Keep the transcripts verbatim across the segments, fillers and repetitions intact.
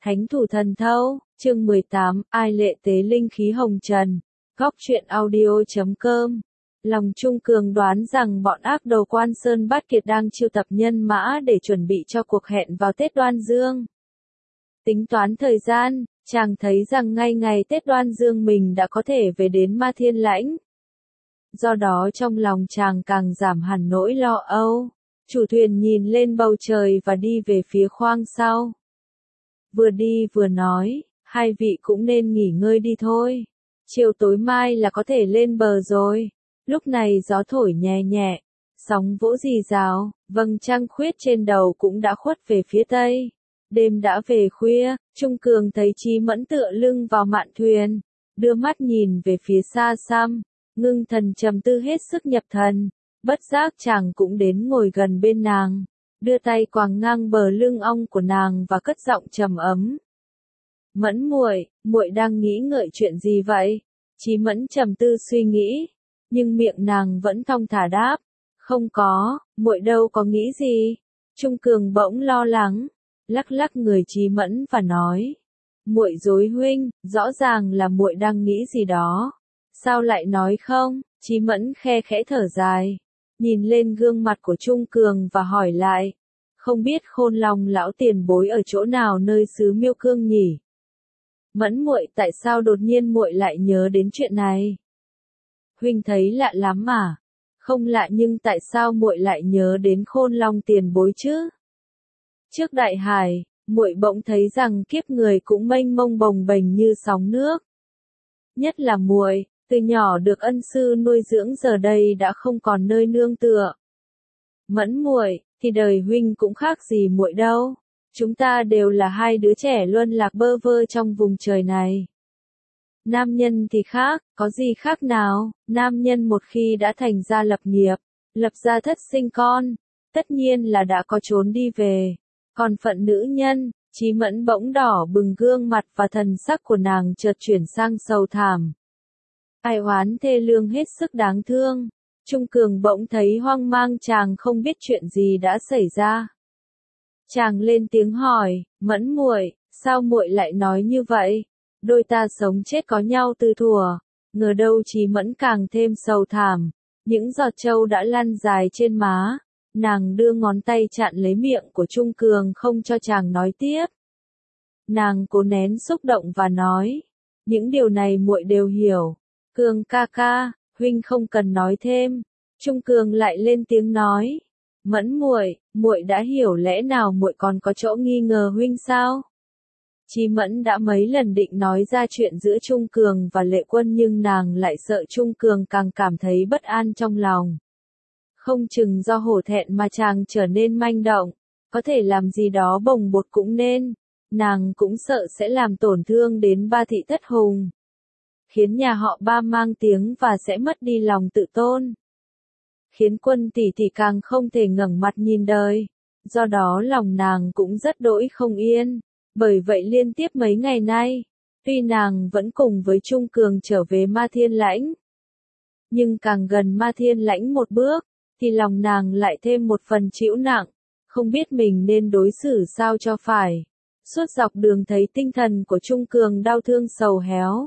Thánh thủ thần thâu, chương mười tám, ai lệ tế linh khí hồng trần. Góc truyện audio chấm com. Lòng Trung Cường đoán rằng bọn ác đầu Quan Sơn Bát Kiệt đang chiêu tập nhân mã để chuẩn bị cho cuộc hẹn vào Tết Đoan Dương. Tính toán thời gian, chàng thấy rằng ngay ngày Tết Đoan Dương mình đã có thể về đến Ma Thiên Lãnh. Do đó trong lòng chàng càng giảm hẳn nỗi lo âu. Chủ thuyền nhìn lên bầu trời và đi về phía khoang sau. Vừa đi vừa nói, hai vị cũng nên nghỉ ngơi đi thôi. Chiều tối mai là có thể lên bờ rồi. Lúc này gió thổi nhẹ nhẹ, sóng vỗ rì rào, vầng trăng khuyết trên đầu cũng đã khuất về phía tây. Đêm đã về khuya, Trung Cường thấy Chí Mẫn tựa lưng vào mạn thuyền, đưa mắt nhìn về phía xa xăm, ngưng thần trầm tư hết sức nhập thần. Bất giác chàng cũng đến ngồi gần bên nàng, đưa tay quàng ngang bờ lưng ong của nàng và cất giọng trầm ấm. Mẫn muội, muội đang nghĩ ngợi chuyện gì vậy? Chí Mẫn trầm tư suy nghĩ, nhưng miệng nàng vẫn thong thả đáp, không có, muội đâu có nghĩ gì. Trung Cường bỗng lo lắng, lắc lắc người Chí Mẫn và nói, muội dối huynh, rõ ràng là muội đang nghĩ gì đó. Sao lại nói không? Chí Mẫn khe khẽ thở dài, nhìn lên gương mặt của Trung Cường và hỏi lại, không biết Khôn Long lão tiền bối ở chỗ nào nơi xứ Miêu Cương nhỉ? Mẫn muội, tại sao đột nhiên muội lại nhớ đến chuyện này? Huynh thấy lạ lắm mà. Không lạ, nhưng tại sao muội lại nhớ đến Khôn Long tiền bối chứ? Trước đại hải, muội bỗng thấy rằng kiếp người cũng mênh mông bồng bềnh như sóng nước. Nhất là muội, từ nhỏ được ân sư nuôi dưỡng giờ đây đã không còn nơi nương tựa. Mẫn muội, thì đời huynh cũng khác gì muội đâu. Chúng ta đều là hai đứa trẻ luân lạc bơ vơ trong vùng trời này. Nam nhân thì khác, có gì khác nào? Nam nhân một khi đã thành gia lập nghiệp, lập gia thất sinh con, tất nhiên là đã có trốn đi về. Còn phận nữ nhân, Chí Mẫn bỗng đỏ bừng gương mặt và thần sắc của nàng chợt chuyển sang sầu thảm. Ai oán thê lương hết sức đáng thương. Trung Cường bỗng thấy hoang mang, chàng không biết chuyện gì đã xảy ra. Chàng lên tiếng hỏi, Mẫn muội, sao muội lại nói như vậy? Đôi ta sống chết có nhau từ thuở. Ngờ đâu Chí Mẫn càng thêm sầu thảm. Những giọt trâu đã lăn dài trên má. Nàng đưa ngón tay chặn lấy miệng của Trung Cường không cho chàng nói tiếp. Nàng cố nén xúc động và nói, những điều này muội đều hiểu. Cường ca ca, huynh không cần nói thêm. Trung Cường lại lên tiếng nói, Mẫn muội, muội đã hiểu, lẽ nào muội còn có chỗ nghi ngờ huynh sao? Chí Mẫn đã mấy lần định nói ra chuyện giữa Trung Cường và Lệ Quân, nhưng nàng lại sợ Trung Cường càng cảm thấy bất an trong lòng. Không chừng do hổ thẹn mà chàng trở nên manh động, có thể làm gì đó bồng bột cũng nên. Nàng cũng sợ sẽ làm tổn thương đến ba thị thất hùng, khiến nhà họ Ba mang tiếng và sẽ mất đi lòng tự tôn. Khiến Quân tỷ tỷ càng không thể ngẩng mặt nhìn đời. Do đó lòng nàng cũng rất đỗi không yên. Bởi vậy liên tiếp mấy ngày nay, tuy nàng vẫn cùng với Trung Cường trở về Ma Thiên Lãnh, nhưng càng gần Ma Thiên Lãnh một bước, thì lòng nàng lại thêm một phần chịu nặng, không biết mình nên đối xử sao cho phải. Suốt dọc đường thấy tinh thần của Trung Cường đau thương sầu héo,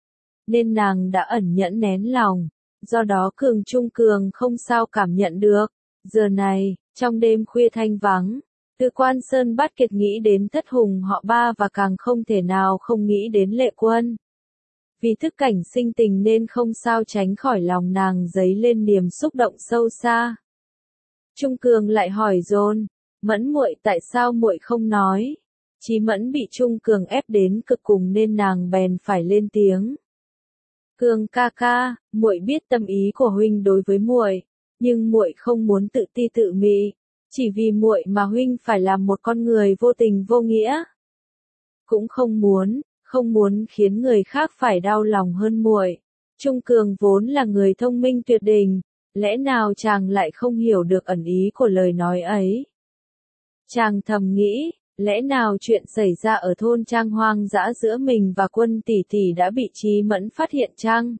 nên nàng đã ẩn nhẫn nén lòng. Do đó Cường Trung Cường không sao cảm nhận được. Giờ này, trong đêm khuya thanh vắng, từ Quan Sơn Bát Kiệt nghĩ đến thất hùng họ Ba và càng không thể nào không nghĩ đến Lệ Quân. Vì thức cảnh sinh tình nên không sao tránh khỏi lòng nàng dấy lên niềm xúc động sâu xa. Trung Cường lại hỏi dồn, Mẫn muội, tại sao muội không nói? Chí Mẫn bị Trung Cường ép đến cực cùng nên nàng bèn phải lên tiếng. Cường ca ca, muội biết tâm ý của huynh đối với muội, nhưng muội không muốn tự ti tự mị, chỉ vì muội mà huynh phải làm một con người vô tình vô nghĩa. Cũng không muốn, không muốn khiến người khác phải đau lòng hơn muội. Trung Cường vốn là người thông minh tuyệt đỉnh, lẽ nào chàng lại không hiểu được ẩn ý của lời nói ấy? Chàng thầm nghĩ, lẽ nào chuyện xảy ra ở thôn trang hoang dã giữa mình và Quân tỷ tỷ đã bị Chí Mẫn phát hiện chăng?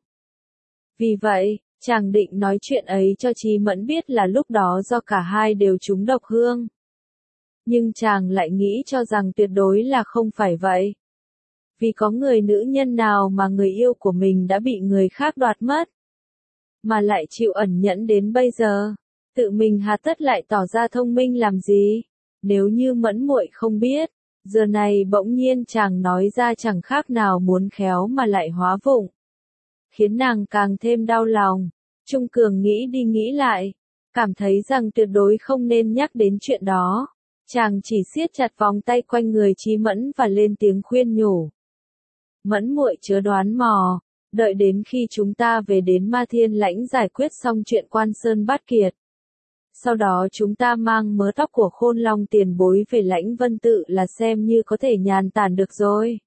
Vì vậy, chàng định nói chuyện ấy cho Chí Mẫn biết là lúc đó do cả hai đều trúng độc hương. Nhưng chàng lại nghĩ cho rằng tuyệt đối là không phải vậy. Vì có người nữ nhân nào mà người yêu của mình đã bị người khác đoạt mất, mà lại chịu ẩn nhẫn đến bây giờ, tự mình hà tất lại tỏ ra thông minh làm gì? Nếu như Mẫn muội không biết, giờ này bỗng nhiên chàng nói ra chẳng khác nào muốn khéo mà lại hóa vụng, khiến nàng càng thêm đau lòng. Trung Cường nghĩ đi nghĩ lại, cảm thấy rằng tuyệt đối không nên nhắc đến chuyện đó. Chàng chỉ siết chặt vòng tay quanh người Chí Mẫn và lên tiếng khuyên nhủ. Mẫn muội chớ đoán mò, đợi đến khi chúng ta về đến Ma Thiên Lãnh giải quyết xong chuyện Quan Sơn Bát Kiệt. Sau đó chúng ta mang mớ tóc của Khôn Long tiền bối về Lãnh Vân Tự là xem như có thể nhàn tản được rồi.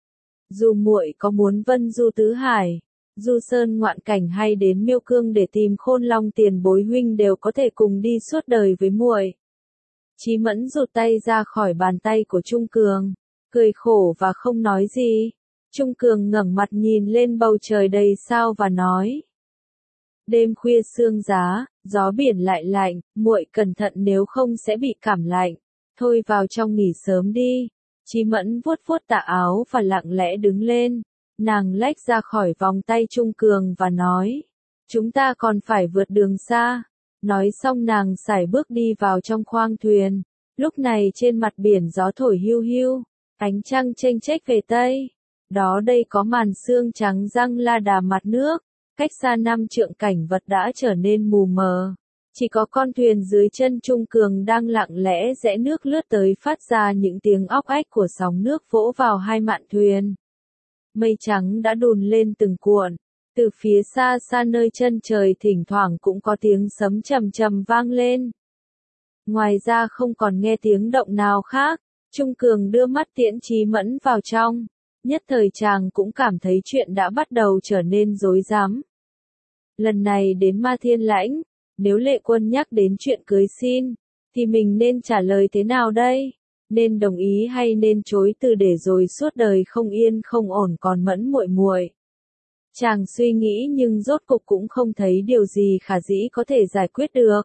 Dù muội có muốn vân du tứ hải, du sơn ngoạn cảnh hay đến Miêu Cương để tìm Khôn Long tiền bối huynh đều có thể cùng đi suốt đời với muội. Chí Mẫn rụt tay ra khỏi bàn tay của Trung Cường, cười khổ và không nói gì. Trung Cường ngẩng mặt nhìn lên bầu trời đầy sao và nói. Đêm khuya sương giá, gió biển lại lạnh, muội cẩn thận nếu không sẽ bị cảm lạnh. Thôi vào trong nghỉ sớm đi. Chí Mẫn vuốt vuốt tà áo và lặng lẽ đứng lên. Nàng lách ra khỏi vòng tay Trung Cường và nói. Chúng ta còn phải vượt đường xa. Nói xong nàng sải bước đi vào trong khoang thuyền. Lúc này trên mặt biển gió thổi hiu hiu, ánh trăng chênh chếch về tây. Đó đây có màn sương trắng răng la đà mặt nước, cách xa năm trượng cảnh vật đã trở nên mù mờ. Chỉ có con thuyền dưới chân Trung Cường đang lặng lẽ rẽ nước lướt tới phát ra những tiếng óc ách của sóng nước vỗ vào hai mạn thuyền. Mây trắng đã đùn lên từng cuộn, từ phía xa xa nơi chân trời thỉnh thoảng cũng có tiếng sấm trầm trầm vang lên. Ngoài ra không còn nghe tiếng động nào khác, Trung Cường đưa mắt tiễn Chí Mẫn vào trong. Nhất thời chàng cũng cảm thấy chuyện đã bắt đầu trở nên rối rắm. Lần này đến Ma Thiên Lãnh, nếu Lệ Quân nhắc đến chuyện cưới xin, thì mình nên trả lời thế nào đây? Nên đồng ý hay nên chối từ để rồi suốt đời không yên không ổn còn Mẫn muội muội. Chàng suy nghĩ nhưng rốt cục cũng không thấy điều gì khả dĩ có thể giải quyết được.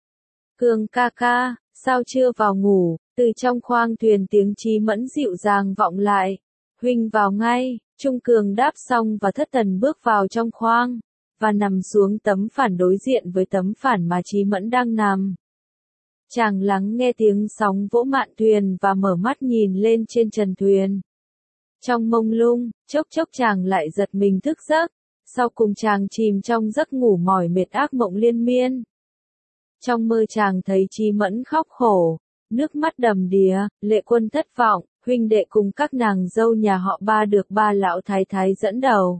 Cường ca ca, sao chưa vào ngủ? Từ trong khoang thuyền tiếng Chí Mẫn dịu dàng vọng lại. Huynh vào ngay. Trung Cường đáp xong và thất thần bước vào trong khoang, và nằm xuống tấm phản đối diện với tấm phản mà Chí Mẫn đang nằm. Chàng lắng nghe tiếng sóng vỗ mạn thuyền và mở mắt nhìn lên trên trần thuyền. Trong mông lung, chốc chốc chàng lại giật mình thức giấc, sau cùng chàng chìm trong giấc ngủ mỏi mệt ác mộng liên miên. Trong mơ chàng thấy Chí Mẫn khóc khổ, nước mắt đầm đìa, Lệ Quân thất vọng, huynh đệ cùng các nàng dâu nhà họ Ba được ba lão thái thái dẫn đầu.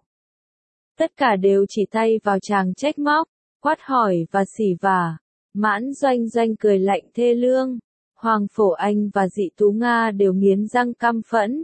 Tất cả đều chỉ tay vào chàng trách móc, quát hỏi và xỉ vả. Mãn Doanh Doanh cười lạnh thê lương, Hoàng Phổ Anh và Dị Tú Nga đều nghiến răng căm phẫn.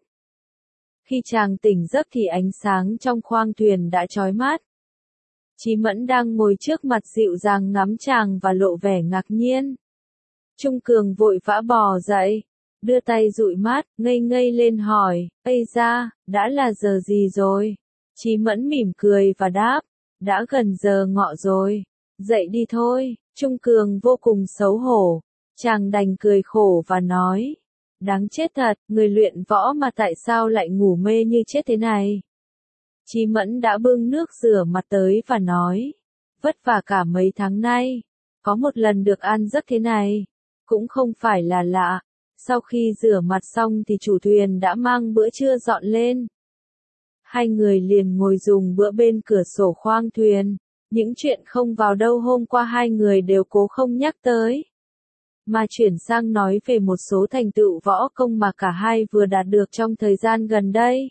Khi chàng tỉnh giấc thì ánh sáng trong khoang thuyền đã chói mắt. Chí Mẫn đang ngồi trước mặt dịu dàng ngắm chàng và lộ vẻ ngạc nhiên. Trung Cường vội vã bò dậy, đưa tay dụi mắt, ngây ngây lên hỏi, ây da, đã là giờ gì rồi? Chí Mẫn mỉm cười và đáp, đã gần giờ ngọ rồi, dậy đi thôi. Trung Cường vô cùng xấu hổ, chàng đành cười khổ và nói, đáng chết thật, người luyện võ mà tại sao lại ngủ mê như chết thế này? Chí Mẫn đã bưng nước rửa mặt tới và nói, vất vả cả mấy tháng nay, có một lần được ăn giấc thế này, cũng không phải là lạ. Sau khi rửa mặt xong thì chủ thuyền đã mang bữa trưa dọn lên. Hai người liền ngồi dùng bữa bên cửa sổ khoang thuyền. Những chuyện không vào đâu hôm qua hai người đều cố không nhắc tới, mà chuyển sang nói về một số thành tựu võ công mà cả hai vừa đạt được trong thời gian gần đây.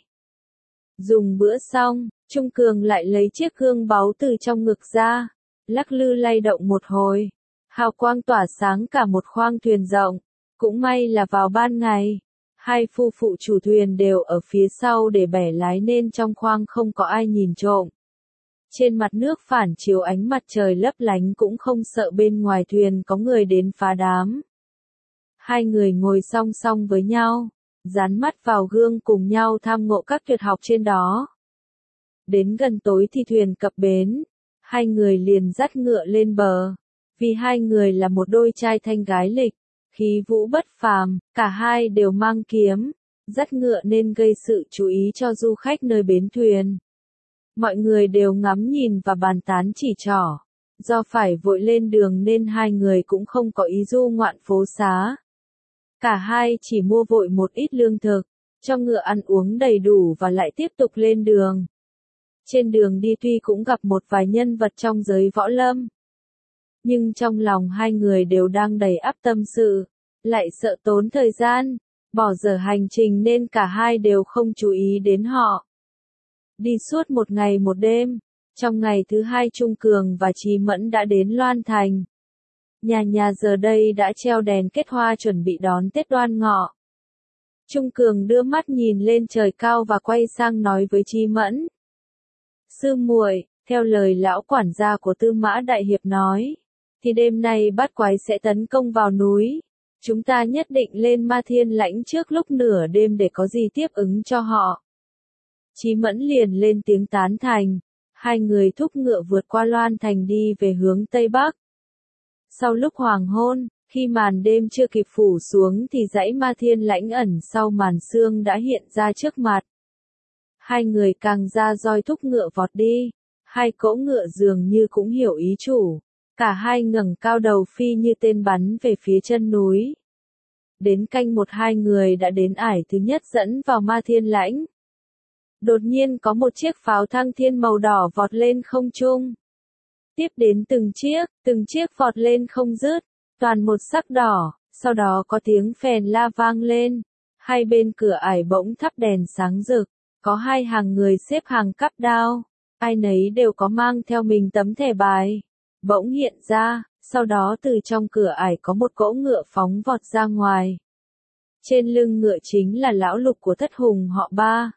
Dùng bữa xong, Trung Cường lại lấy chiếc gương báu từ trong ngực ra, lắc lư lay động một hồi. Hào quang tỏa sáng cả một khoang thuyền rộng. Cũng may là vào ban ngày, hai phu phụ chủ thuyền đều ở phía sau để bẻ lái nên trong khoang không có ai nhìn trộm. Trên mặt nước phản chiếu ánh mặt trời lấp lánh cũng không sợ bên ngoài thuyền có người đến phá đám. Hai người ngồi song song với nhau, dán mắt vào gương cùng nhau tham ngộ các tuyệt học trên đó. Đến gần tối thì thuyền cập bến, hai người liền dắt ngựa lên bờ. Vì hai người là một đôi trai thanh gái lịch, khí vũ bất phàm, cả hai đều mang kiếm, dắt ngựa nên gây sự chú ý cho du khách nơi bến thuyền. Mọi người đều ngắm nhìn và bàn tán chỉ trỏ. Do phải vội lên đường nên hai người cũng không có ý du ngoạn phố xá. Cả hai chỉ mua vội một ít lương thực, cho ngựa ăn uống đầy đủ và lại tiếp tục lên đường. Trên đường đi tuy cũng gặp một vài nhân vật trong giới võ lâm. Nhưng trong lòng hai người đều đang đầy ắp tâm sự, lại sợ tốn thời gian, bỏ dở hành trình nên cả hai đều không chú ý đến họ. Đi suốt một ngày một đêm, trong ngày thứ hai Trung Cường và Chí Mẫn đã đến Loan Thành. Nhà nhà giờ đây đã treo đèn kết hoa chuẩn bị đón Tết Đoan Ngọ. Trung Cường đưa mắt nhìn lên trời cao và quay sang nói với Chí Mẫn. Sư muội, theo lời lão quản gia của Tư Mã Đại Hiệp nói, thì đêm nay bát quái sẽ tấn công vào núi. Chúng ta nhất định lên Ma Thiên Lãnh trước lúc nửa đêm để có gì tiếp ứng cho họ. Chí Mẫn liền lên tiếng tán thành. Hai người thúc ngựa vượt qua Loan Thành đi về hướng Tây Bắc. Sau lúc hoàng hôn, khi màn đêm chưa kịp phủ xuống thì dãy Ma Thiên Lãnh ẩn sau màn sương đã hiện ra trước mặt. Hai người càng ra roi thúc ngựa vọt đi. Hai cỗ ngựa dường như cũng hiểu ý chủ. Cả hai ngẩng cao đầu phi như tên bắn về phía chân núi. Đến canh một hai người đã đến ải thứ nhất dẫn vào Ma Thiên Lãnh. Đột nhiên có một chiếc pháo thăng thiên màu đỏ vọt lên không trung. Tiếp đến từng chiếc, từng chiếc vọt lên không dứt, toàn một sắc đỏ, sau đó có tiếng phèn la vang lên. Hai bên cửa ải bỗng thắp đèn sáng rực, có hai hàng người xếp hàng cắp đao, ai nấy đều có mang theo mình tấm thẻ bài. Bỗng hiện ra, sau đó từ trong cửa ải có một cỗ ngựa phóng vọt ra ngoài. Trên lưng ngựa chính là lão lục của Thất Hùng họ Ba.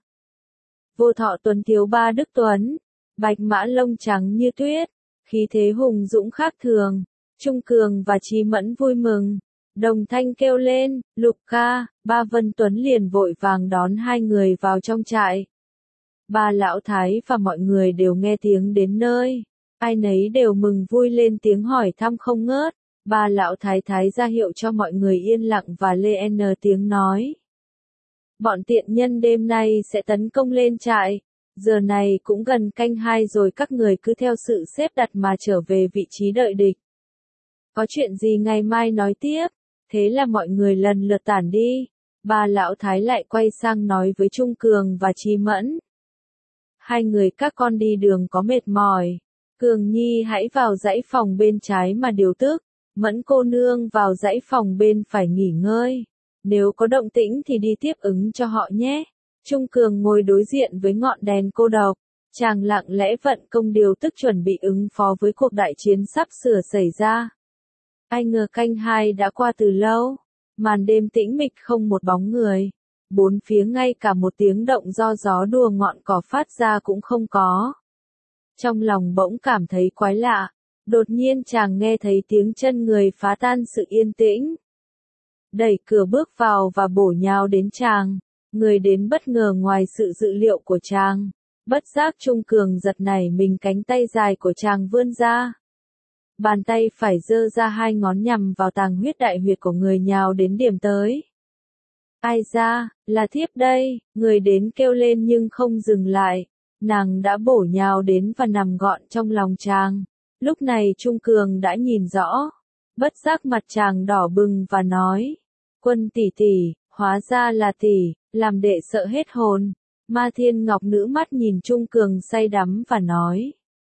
Vô Thọ Tuấn thiếu Ba Đức Tuấn, bạch mã lông trắng như tuyết, khí thế hùng dũng khác thường. Trung Cường và Chí Mẫn vui mừng, đồng thanh kêu lên, Lục ca. Ba Vân Tuấn liền vội vàng đón hai người vào trong trại. Ba lão thái và mọi người đều nghe tiếng đến nơi, ai nấy đều mừng vui lên tiếng hỏi thăm không ngớt. Ba lão thái thái ra hiệu cho mọi người yên lặng và lên tiếng nói. Bọn tiện nhân đêm nay sẽ tấn công lên trại, giờ này cũng gần canh hai rồi, các người cứ theo sự xếp đặt mà trở về vị trí đợi địch. Có chuyện gì ngày mai nói tiếp, thế là mọi người lần lượt tản đi. Ba lão thái lại quay sang nói với Trung Cường và Chí Mẫn. Hai người các con đi đường có mệt mỏi, Cường Nhi hãy vào dãy phòng bên trái mà điều tức, Mẫn cô nương vào dãy phòng bên phải nghỉ ngơi. Nếu có động tĩnh thì đi tiếp ứng cho họ nhé. Trung Cường ngồi đối diện với ngọn đèn cô độc, chàng lặng lẽ vận công điều tức chuẩn bị ứng phó với cuộc đại chiến sắp sửa xảy ra. Ai ngờ canh hai đã qua từ lâu, màn đêm tĩnh mịch không một bóng người, bốn phía ngay cả một tiếng động do gió đùa ngọn cỏ phát ra cũng không có. Trong lòng bỗng cảm thấy quái lạ, đột nhiên chàng nghe thấy tiếng chân người phá tan sự yên tĩnh. Đẩy cửa bước vào và bổ nhào đến chàng, người đến bất ngờ ngoài sự dự liệu của chàng. Bất giác Trung Cường giật nảy mình, cánh tay dài của chàng vươn ra. Bàn tay phải giơ ra hai ngón nhằm vào tàng huyết đại huyệt của người nhào đến điểm tới. Ai ra, là thiếp đây, người đến kêu lên nhưng không dừng lại. Nàng đã bổ nhào đến và nằm gọn trong lòng chàng. Lúc này Trung Cường đã nhìn rõ. Bất giác mặt chàng đỏ bừng và nói. Quân tỷ tỷ, hóa ra là tỷ, làm đệ sợ hết hồn. Ma Thiên Ngọc Nữ mắt nhìn Trung Cường say đắm và nói.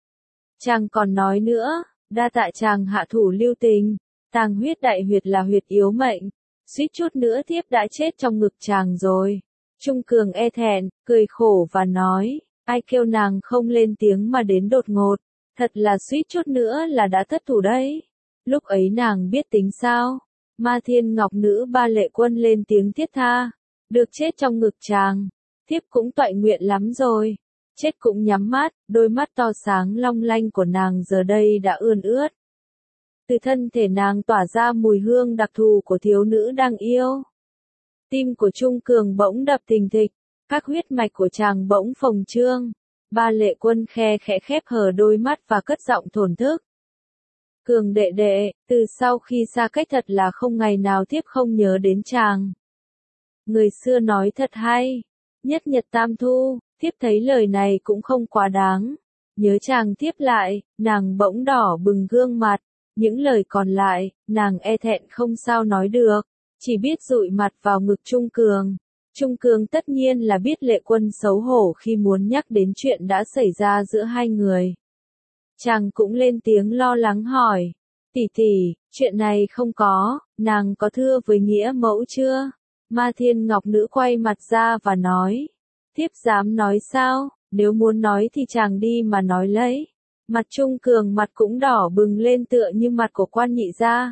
Chàng còn nói nữa, đa tạ chàng hạ thủ lưu tình, tàng huyết đại huyệt là huyệt yếu mệnh, suýt chút nữa thiếp đã chết trong ngực chàng rồi. Trung Cường e thẹn, cười khổ và nói, ai kêu nàng không lên tiếng mà đến đột ngột, thật là suýt chút nữa là đã thất thủ đấy. Lúc ấy nàng biết tính sao? Ma Thiên Ngọc Nữ Ba Lệ Quân lên tiếng thiết tha, được chết trong ngực chàng, thiếp cũng toại nguyện lắm rồi. Chết cũng nhắm mắt, đôi mắt to sáng long lanh của nàng giờ đây đã ươn ướt. Từ thân thể nàng tỏa ra mùi hương đặc thù của thiếu nữ đang yêu. Tim của Trung Cường bỗng đập thình thịch, các huyết mạch của chàng bỗng phồng trương. Ba Lệ Quân khe khẽ khép hờ đôi mắt và cất giọng thổn thức. Cường đệ đệ, từ sau khi xa cách thật là không ngày nào thiếp không nhớ đến chàng. Người xưa nói thật hay, nhất nhật tam thu, thiếp thấy lời này cũng không quá đáng. Nhớ chàng thiếp lại, nàng bỗng đỏ bừng gương mặt, những lời còn lại, nàng e thẹn không sao nói được, chỉ biết dụi mặt vào ngực Trung Cường. Trung Cường tất nhiên là biết Lệ Quân xấu hổ khi muốn nhắc đến chuyện đã xảy ra giữa hai người. Chàng cũng lên tiếng lo lắng hỏi, tỷ tỷ, chuyện này không có, nàng có thưa với nghĩa mẫu chưa? Ma Thiên Ngọc Nữ quay mặt ra và nói, thiếp dám nói sao, nếu muốn nói thì chàng đi mà nói lấy. Mặt Trung Cường mặt cũng đỏ bừng lên tựa như mặt của quan nhị gia.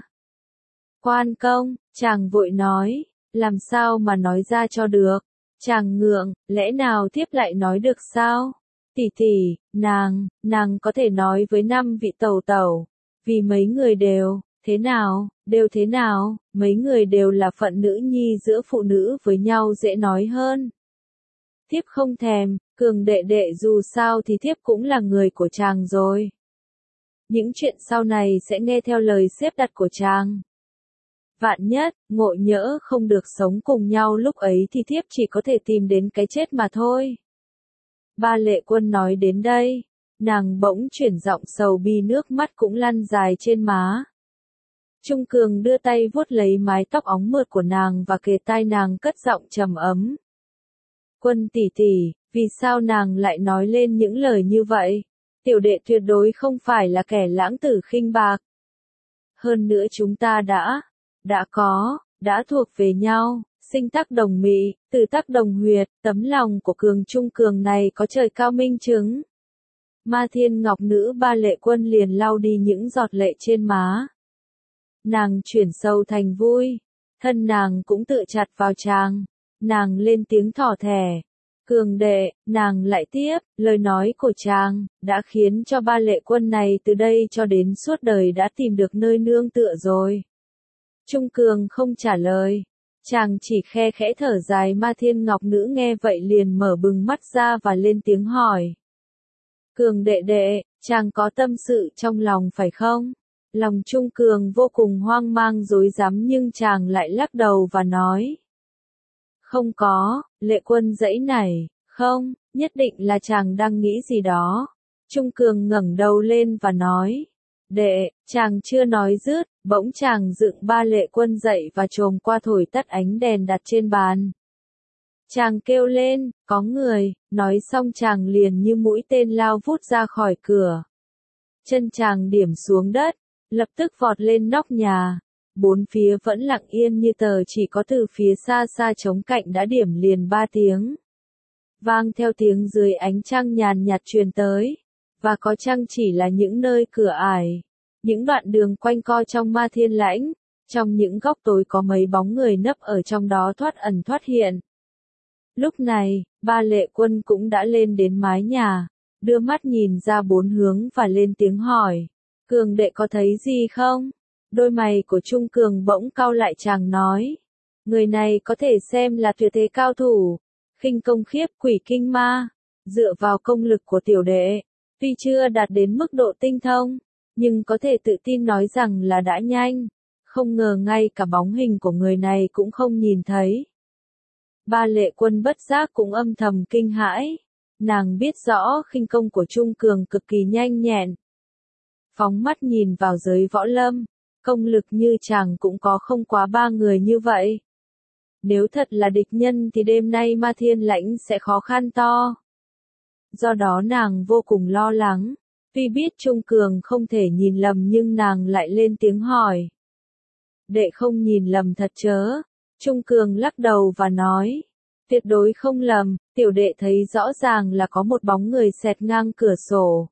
Quan công, chàng vội nói, làm sao mà nói ra cho được, chàng ngượng, lẽ nào thiếp lại nói được sao? Tỷ tỷ, nàng, nàng có thể nói với năm vị tẩu tẩu, vì mấy người đều, thế nào, đều thế nào, mấy người đều là phận nữ nhi giữa phụ nữ với nhau dễ nói hơn. Thiếp không thèm, Cường đệ đệ dù sao thì thiếp cũng là người của chàng rồi. Những chuyện sau này sẽ nghe theo lời xếp đặt của chàng. Vạn nhất, ngộ nhỡ không được sống cùng nhau lúc ấy thì thiếp chỉ có thể tìm đến cái chết mà thôi. Ba Lệ Quân nói đến đây, nàng bỗng chuyển giọng sầu bi, nước mắt cũng lăn dài trên má. Trung Cường đưa tay vuốt lấy mái tóc óng mượt của nàng và kề tai nàng cất giọng trầm ấm. Quân tỷ tỷ, vì sao nàng lại nói lên những lời như vậy? Tiểu đệ tuyệt đối không phải là kẻ lãng tử khinh bạc. Hơn nữa chúng ta đã, đã có, đã thuộc về nhau, sinh tác đồng mị, tử tác đồng huyệt, tấm lòng của Cường Trung Cường này có trời cao minh chứng. Ma Thiên Ngọc Nữ Ba Lệ Quân liền lau đi những giọt lệ trên má. Nàng chuyển sâu thành vui, thân nàng cũng tựa chặt vào chàng, nàng lên tiếng thỏ thẻ. Cường đệ, nàng lại tiếp, lời nói của chàng, đã khiến cho Ba Lệ Quân này từ đây cho đến suốt đời đã tìm được nơi nương tựa rồi. Trung Cường không trả lời, chàng chỉ khe khẽ thở dài. Ma Thiên Ngọc Nữ nghe vậy liền mở bừng mắt ra và lên tiếng hỏi. Cường đệ đệ, chàng có tâm sự trong lòng phải không? Lòng Trung Cường vô cùng hoang mang rối rắm nhưng chàng lại lắc đầu và nói. Không có, Lệ Quân giãy nảy, không, nhất định là chàng đang nghĩ gì đó. Trung Cường ngẩng đầu lên và nói. Đệ, chàng chưa nói dứt, bỗng chàng dựng Ba Lệ Quân dậy và chồm qua thổi tắt ánh đèn đặt trên bàn. Chàng kêu lên, có người, nói xong chàng liền như mũi tên lao vút ra khỏi cửa. Chân chàng điểm xuống đất, lập tức vọt lên nóc nhà. Bốn phía vẫn lặng yên như tờ, chỉ có từ phía xa xa trống cạnh đã điểm liền ba tiếng. Vang theo tiếng dưới ánh trăng nhàn nhạt truyền tới. Và có chăng chỉ là những nơi cửa ải, những đoạn đường quanh co trong Ma Thiên Lãnh, trong những góc tối có mấy bóng người nấp ở trong đó thoát ẩn thoát hiện. Lúc này, Ba Lệ Quân cũng đã lên đến mái nhà, đưa mắt nhìn ra bốn hướng và lên tiếng hỏi. Cường đệ có thấy gì không? Đôi mày của Trung Cường bỗng cau lại, chàng nói. Người này có thể xem là tuyệt thế cao thủ, khinh công khiếp quỷ kinh ma, dựa vào công lực của tiểu đệ. Tuy chưa đạt đến mức độ tinh thông, nhưng có thể tự tin nói rằng là đã nhanh. Không ngờ ngay cả bóng hình của người này cũng không nhìn thấy. Ba Lệ Quân bất giác cũng âm thầm kinh hãi. Nàng biết rõ khinh công của Trung Cường cực kỳ nhanh nhẹn. Phóng mắt nhìn vào giới võ lâm, công lực như chàng cũng có không quá ba người như vậy. Nếu thật là địch nhân thì đêm nay Ma Thiên Lãnh sẽ khó khăn to. Do đó nàng vô cùng lo lắng, tuy biết Trung Cường không thể nhìn lầm nhưng nàng lại lên tiếng hỏi. Đệ không nhìn lầm thật chớ? Trung Cường lắc đầu và nói. Tuyệt đối không lầm, tiểu đệ thấy rõ ràng là có một bóng người xẹt ngang cửa sổ.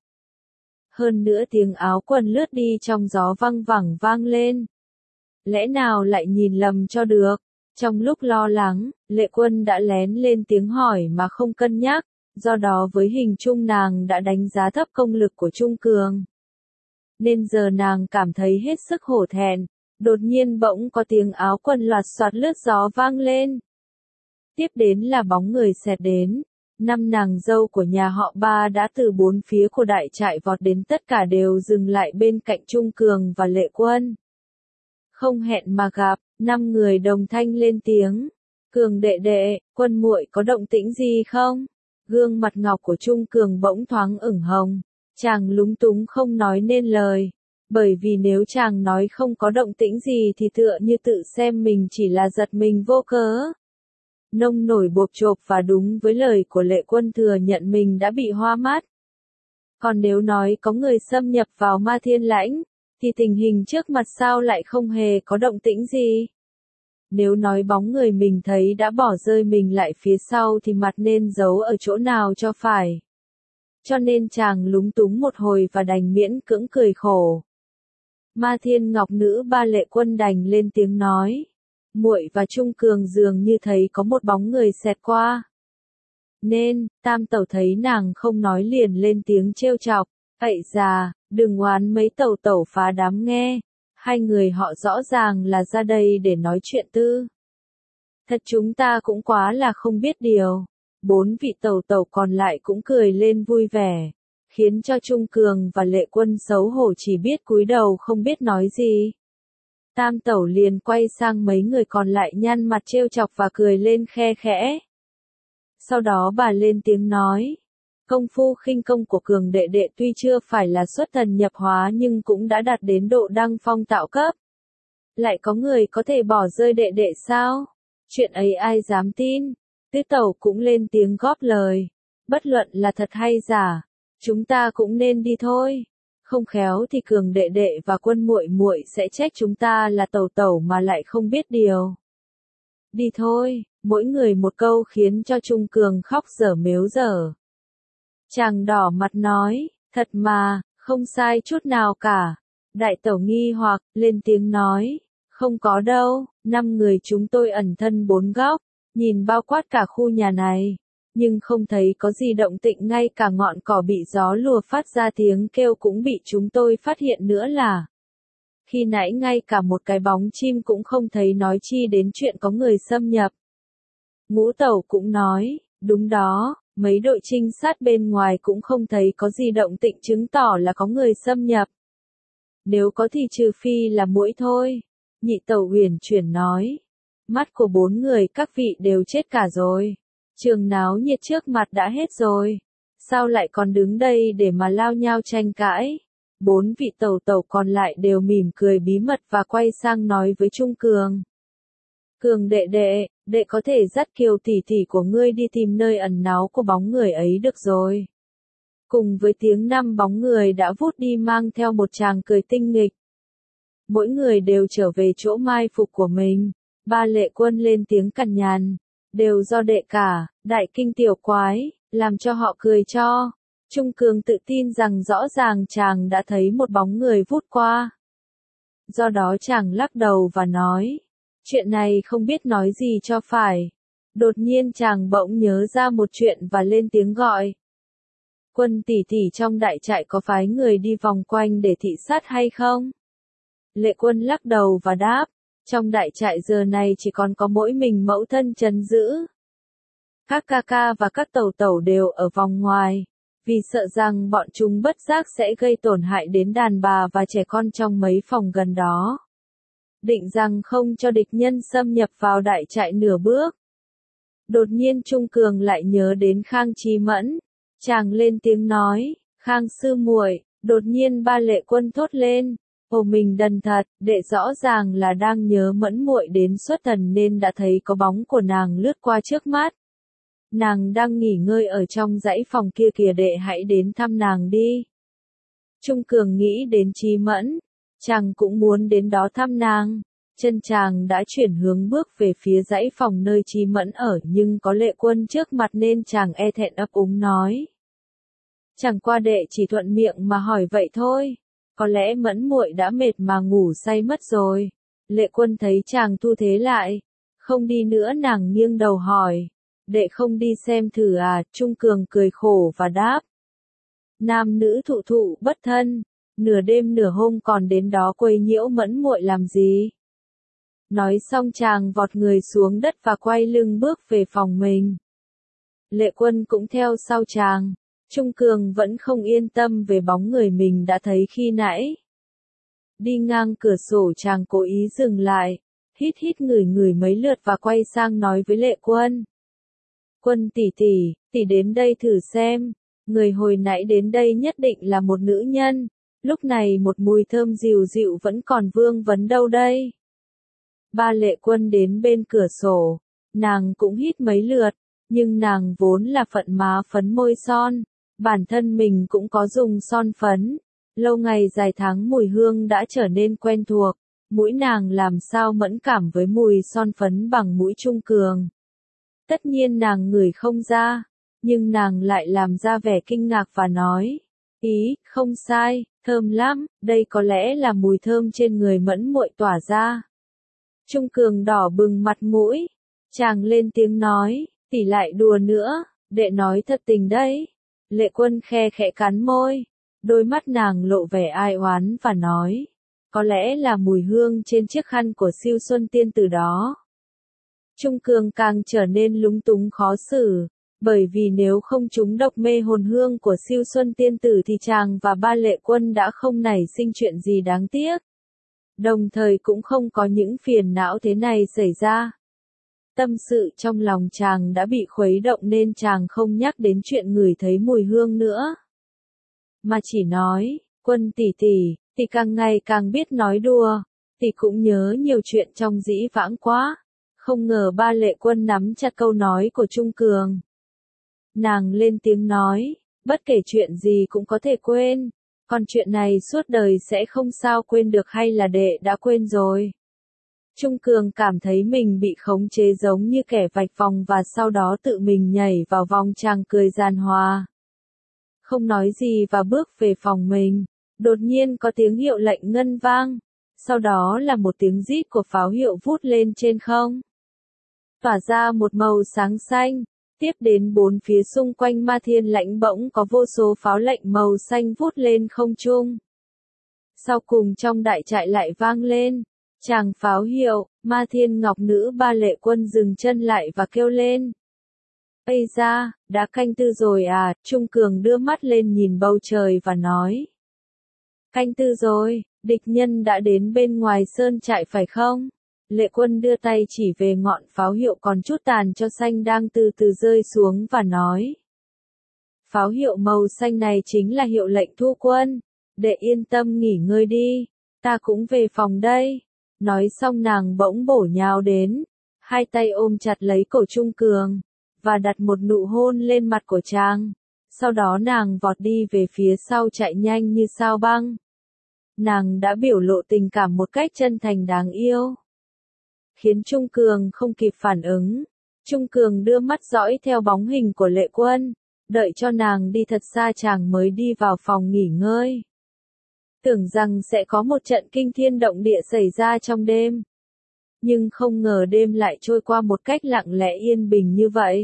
Hơn nữa tiếng áo quần lướt đi trong gió văng vẳng vang lên. Lẽ nào lại nhìn lầm cho được? Trong lúc lo lắng, Lệ Quân đã lén lên tiếng hỏi mà không cân nhắc. Do đó với hình chung nàng đã đánh giá thấp công lực của Trung Cường. Nên giờ nàng cảm thấy hết sức hổ thẹn, đột nhiên bỗng có tiếng áo quần loạt soạt lướt gió vang lên. Tiếp đến là bóng người xẹt đến, Năm nàng dâu của nhà họ Ba đã từ bốn phía của đại trại vọt đến, tất cả đều dừng lại bên cạnh Trung Cường và Lệ Quân. Không hẹn mà gặp, năm người đồng thanh lên tiếng. Cường đệ đệ, Quân muội có động tĩnh gì không? Gương mặt ngọc của Trung Cường bỗng thoáng ửng hồng. Chàng lúng túng không nói nên lời. Bởi vì nếu chàng nói không có động tĩnh gì thì tựa như tự xem mình chỉ là giật mình vô cớ. Nông nổi bộp chộp và đúng với lời của Lệ Quân thừa nhận mình đã bị hoa mắt. Còn nếu nói có người xâm nhập vào Ma Thiên Lãnh, thì tình hình trước mặt sao lại không hề có động tĩnh gì? Nếu nói bóng người mình thấy đã bỏ rơi mình lại phía sau thì mặt nên giấu ở chỗ nào cho phải. Cho nên chàng lúng túng một hồi và đành miễn cưỡng cười khổ. Ma Thiên Ngọc Nữ Ba Lệ Quân đành lên tiếng nói. Muội và Trung Cường dường như thấy có một bóng người xẹt qua. Nên, Tam Tẩu thấy nàng không nói liền lên tiếng trêu chọc. Ậy già, đừng oán mấy tẩu tẩu phá đám nghe. Hai người họ rõ ràng là ra đây để nói chuyện tư. Thật chúng ta cũng quá là không biết điều. Bốn vị tẩu tẩu còn lại cũng cười lên vui vẻ. Khiến cho Trung Cường và Lệ Quân xấu hổ chỉ biết cúi đầu không biết nói gì. Tam tẩu liền quay sang mấy người còn lại nhăn mặt trêu chọc và cười lên khe khẽ. Sau đó bà lên tiếng nói. Công phu khinh công của Cường đệ đệ tuy chưa phải là xuất thần nhập hóa nhưng cũng đã đạt đến độ đăng phong tạo cấp. Lại có người có thể bỏ rơi đệ đệ sao? Chuyện ấy ai dám tin? Tứ tẩu cũng lên tiếng góp lời. Bất luận là thật hay giả, chúng ta cũng nên đi thôi. Không khéo thì Cường đệ đệ và Quân muội muội sẽ trách chúng ta là tẩu tẩu mà lại không biết điều. Đi thôi, mỗi người một câu khiến cho Trung Cường khóc dở mếu dở. Chàng đỏ mặt nói, thật mà, không sai chút nào cả. Đại tẩu nghi hoặc, lên tiếng nói, không có đâu, năm người chúng tôi ẩn thân bốn góc, nhìn bao quát cả khu nhà này. Nhưng không thấy có gì động tĩnh, ngay cả ngọn cỏ bị gió lùa phát ra tiếng kêu cũng bị chúng tôi phát hiện nữa là. Khi nãy ngay cả một cái bóng chim cũng không thấy, nói chi đến chuyện có người xâm nhập. Ngũ tẩu cũng nói, đúng đó, mấy đội trinh sát bên ngoài cũng không thấy có gì động tĩnh chứng tỏ là có người xâm nhập. Nếu có thì trừ phi là muỗi thôi. Nhị tẩu huyền chuyển nói. Mắt của bốn người các vị đều chết cả rồi. Trường náo nhiệt trước mặt đã hết rồi. Sao lại còn đứng đây để mà lao nhau tranh cãi? Bốn vị tẩu tẩu còn lại đều mỉm cười bí mật và quay sang nói với Trung Cường. Cường đệ đệ, đệ có thể dắt Kiều tỷ tỷ của ngươi đi tìm nơi ẩn náu của bóng người ấy được rồi. Cùng với tiếng năm bóng người đã vút đi mang theo một tràng cười tinh nghịch. Mỗi người đều trở về chỗ mai phục của mình. Ba Lệ Quân lên tiếng cằn nhằn. Đều do đệ cả, đại kinh tiểu quái, làm cho họ cười cho. Trung Cường tự tin rằng rõ ràng chàng đã thấy một bóng người vút qua. Do đó chàng lắc đầu và nói. Chuyện này không biết nói gì cho phải. Đột nhiên chàng bỗng nhớ ra một chuyện và lên tiếng gọi. Quân tỷ tỷ trong đại trại có phái người đi vòng quanh để thị sát hay không? Lệ Quân lắc đầu và đáp. Trong đại trại giờ này chỉ còn có mỗi mình mẫu thân trấn giữ. Các ca ca và các tẩu tẩu đều ở vòng ngoài. Vì sợ rằng bọn chúng bất giác sẽ gây tổn hại đến đàn bà và trẻ con trong mấy phòng gần đó. Định rằng không cho địch nhân xâm nhập vào đại trại nửa bước. Đột nhiên Trung Cường lại nhớ đến Khang Chí Mẫn. Chàng lên tiếng nói, Khang sư muội. Đột nhiên Ba Lệ Quân thốt lên. Ồ mình đần thật, đệ rõ ràng là đang nhớ Mẫn muội đến xuất thần nên đã thấy có bóng của nàng lướt qua trước mắt. Nàng đang nghỉ ngơi ở trong dãy phòng kia kìa, đệ hãy đến thăm nàng đi. Trung Cường nghĩ đến Chí Mẫn, chàng cũng muốn đến đó thăm nàng. Chân chàng đã chuyển hướng bước về phía dãy phòng nơi Chí Mẫn ở, nhưng có Lệ Quân trước mặt nên chàng e thẹn ấp úng nói. Chẳng qua đệ chỉ thuận miệng mà hỏi vậy thôi. Có lẽ Mẫn muội đã mệt mà ngủ say mất rồi. Lệ Quân thấy chàng thu thế lại. Không đi nữa, nàng nghiêng đầu hỏi. Đệ không đi xem thử à? Trung Cường cười khổ và đáp. Nam nữ thụ thụ bất thân. Nửa đêm nửa hôm còn đến đó quấy nhiễu Mẫn muội làm gì? Nói xong chàng vọt người xuống đất và quay lưng bước về phòng mình. Lệ Quân cũng theo sau chàng. Trung Cường vẫn không yên tâm về bóng người mình đã thấy khi nãy. Đi ngang cửa sổ chàng cố ý dừng lại, hít hít ngửi ngửi mấy lượt và quay sang nói với Lệ Quân. Quân tỷ tỷ, tỷ đến đây thử xem, người hồi nãy đến đây nhất định là một nữ nhân, lúc này một mùi thơm dịu dịu vẫn còn vương vấn đâu đây. Ba Lệ Quân đến bên cửa sổ, nàng cũng hít mấy lượt, nhưng nàng vốn là phận má phấn môi son, bản thân mình cũng có dùng son phấn, lâu ngày dài tháng mùi hương đã trở nên quen thuộc, mũi nàng làm sao mẫn cảm với mùi son phấn bằng mũi Trung Cường. Tất nhiên nàng ngửi không ra, nhưng nàng lại làm ra vẻ kinh ngạc và nói, ý, không sai, thơm lắm, đây có lẽ là mùi thơm trên người mẫn muội tỏa ra. Trung Cường đỏ bừng mặt mũi, chàng lên tiếng nói, tỷ lại đùa nữa, đệ nói thật tình đấy. Lệ Quân khe khẽ cắn môi, đôi mắt nàng lộ vẻ ai oán và nói, có lẽ là mùi hương trên chiếc khăn của Siêu Xuân Tiên Tử đó. Trung Cường càng trở nên lúng túng khó xử, bởi vì nếu không trúng độc mê hồn hương của Siêu Xuân Tiên Tử thì chàng và ba Lệ Quân đã không nảy sinh chuyện gì đáng tiếc. Đồng thời cũng không có những phiền não thế này xảy ra. Tâm sự trong lòng chàng đã bị khuấy động nên chàng không nhắc đến chuyện ngửi thấy mùi hương nữa. Mà chỉ nói, Quân tỷ tỷ, tỷ càng ngày càng biết nói đùa, tỷ cũng nhớ nhiều chuyện trong dĩ vãng quá. Không ngờ ba Lệ Quân nắm chặt câu nói của Trung Cường. Nàng lên tiếng nói, bất kể chuyện gì cũng có thể quên, còn chuyện này suốt đời sẽ không sao quên được hay là đệ đã quên rồi. Trung Cường cảm thấy mình bị khống chế giống như kẻ vạch vòng và sau đó tự mình nhảy vào vòng chàng cười giàn hòa. Không nói gì và bước về phòng mình, đột nhiên có tiếng hiệu lệnh ngân vang, sau đó là một tiếng rít của pháo hiệu vút lên trên không. Tỏa ra một màu sáng xanh, tiếp đến bốn phía xung quanh Ma Thiên Lãnh bỗng có vô số pháo lệnh màu xanh vút lên không trung. Sau cùng trong đại trại lại vang lên, tràng pháo hiệu, Ma Thiên Ngọc Nữ ba Lệ Quân dừng chân lại và kêu lên. Ây da, đã canh tư rồi à, Trung Cường đưa mắt lên nhìn bầu trời và nói. Canh tư rồi, địch nhân đã đến bên ngoài sơn trại phải không? Lệ Quân đưa tay chỉ về ngọn pháo hiệu còn chút tàn cho xanh đang từ từ rơi xuống và nói. Pháo hiệu màu xanh này chính là hiệu lệnh thu quân, đệ yên tâm nghỉ ngơi đi, ta cũng về phòng đây. Nói xong nàng bỗng bổ nhào đến, hai tay ôm chặt lấy cổ Trung Cường, và đặt một nụ hôn lên mặt của chàng. Sau đó nàng vọt đi về phía sau chạy nhanh như sao băng. Nàng đã biểu lộ tình cảm một cách chân thành đáng yêu, khiến Trung Cường không kịp phản ứng. Trung Cường đưa mắt dõi theo bóng hình của Lệ Quân, đợi cho nàng đi thật xa chàng mới đi vào phòng nghỉ ngơi. Tưởng rằng sẽ có một trận kinh thiên động địa xảy ra trong đêm. Nhưng không ngờ đêm lại trôi qua một cách lặng lẽ yên bình như vậy.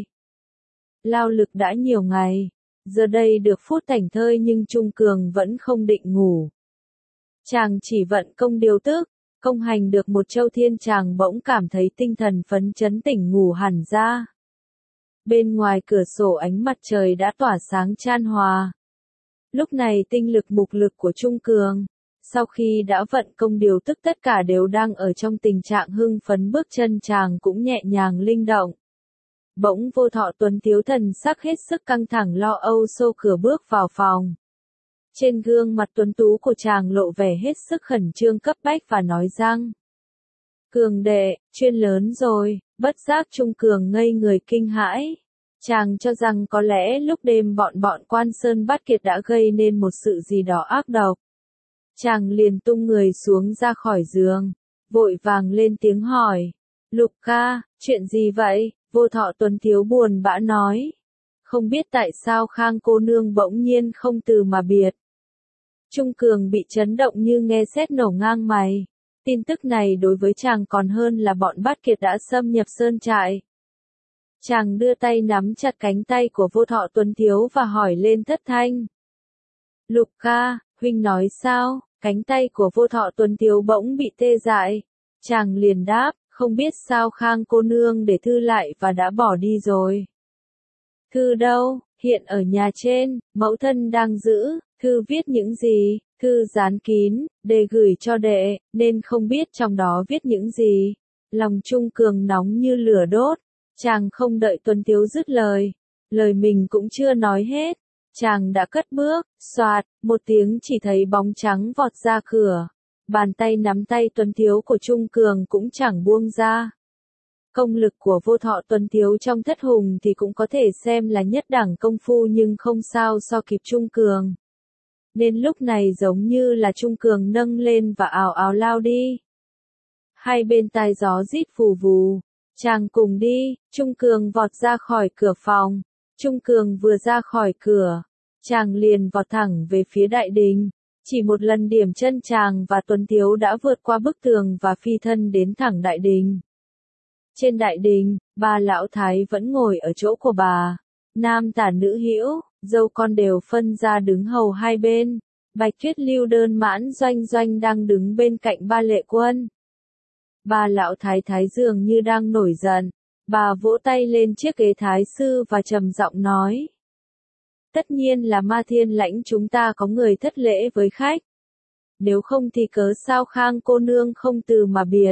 Lao lực đã nhiều ngày, giờ đây được phút thảnh thơi nhưng Trung Cường vẫn không định ngủ. Chàng chỉ vận công điều tức, công hành được một châu thiên chàng bỗng cảm thấy tinh thần phấn chấn tỉnh ngủ hẳn ra. Bên ngoài cửa sổ ánh mặt trời đã tỏa sáng chan hòa. Lúc này tinh lực mục lực của Trung Cường, sau khi đã vận công điều tức tất cả đều đang ở trong tình trạng hưng phấn, bước chân chàng cũng nhẹ nhàng linh động. Bỗng Vô Thọ Tuấn thiếu thần sắc hết sức căng thẳng lo âu xô cửa bước vào phòng. Trên gương mặt tuấn tú của chàng lộ vẻ hết sức khẩn trương cấp bách và nói rằng. Cường đệ, chuyện lớn rồi, bất giác Trung Cường ngây người kinh hãi. Chàng cho rằng có lẽ lúc đêm bọn bọn Quan Sơn Bát Kiệt đã gây nên một sự gì đó ác độc. Chàng liền tung người xuống ra khỏi giường, vội vàng lên tiếng hỏi. Lục ca, chuyện gì vậy? Vô Thọ Tuấn thiếu buồn bã nói. Không biết tại sao Khang cô nương bỗng nhiên không từ mà biệt. Trung Cường bị chấn động như nghe sét nổ ngang mày. Tin tức này đối với chàng còn hơn là bọn Bát Kiệt đã xâm nhập sơn trại. Chàng đưa tay nắm chặt cánh tay của Vô Thọ Tuấn thiếu và hỏi lên thất thanh. Lục ca, huynh nói sao? Cánh tay của Vô Thọ Tuấn thiếu bỗng bị tê dại. Chàng liền đáp, không biết sao Khang cô nương để thư lại và đã bỏ đi rồi. Thư đâu, hiện ở nhà trên, mẫu thân đang giữ, thư viết những gì, thư dán kín, để gửi cho đệ, nên không biết trong đó viết những gì. Lòng Trung Cường nóng như lửa đốt, chàng không đợi Tuấn Tiếu dứt lời, lời mình cũng chưa nói hết, chàng đã cất bước, xoạt, một tiếng chỉ thấy bóng trắng vọt ra cửa, bàn tay nắm tay Tuấn Tiếu của Trung Cường cũng chẳng buông ra. Công lực của Vô Thọ Tuấn Tiếu trong thất hùng thì cũng có thể xem là nhất đẳng công phu nhưng không sao so kịp Trung Cường. Nên lúc này giống như là Trung Cường nâng lên và ào ào lao đi. Hai bên tai gió rít phù vù, chàng cùng đi, Trung Cường vọt ra khỏi cửa phòng. Trung Cường vừa ra khỏi cửa, chàng liền vọt thẳng về phía đại đình. Chỉ một lần điểm chân chàng và Tuấn Tiếu đã vượt qua bức tường và phi thân đến thẳng đại đình. Trên đại đình, bà lão thái vẫn ngồi ở chỗ của bà. Nam tả nữ hữu, dâu con đều phân ra đứng hầu hai bên. Bạch Tuyết Lưu Đơn Mãn Doanh Doanh đang đứng bên cạnh ba Lệ Quân. Bà lão thái thái dường như đang nổi giận. Bà vỗ tay lên chiếc ghế thái sư và trầm giọng nói. Tất nhiên là Ma Thiên Lãnh chúng ta có người thất lễ với khách. Nếu không thì cớ sao Khang cô nương không từ mà biệt.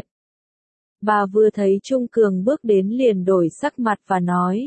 Bà vừa thấy Trung Cường bước đến liền đổi sắc mặt và nói.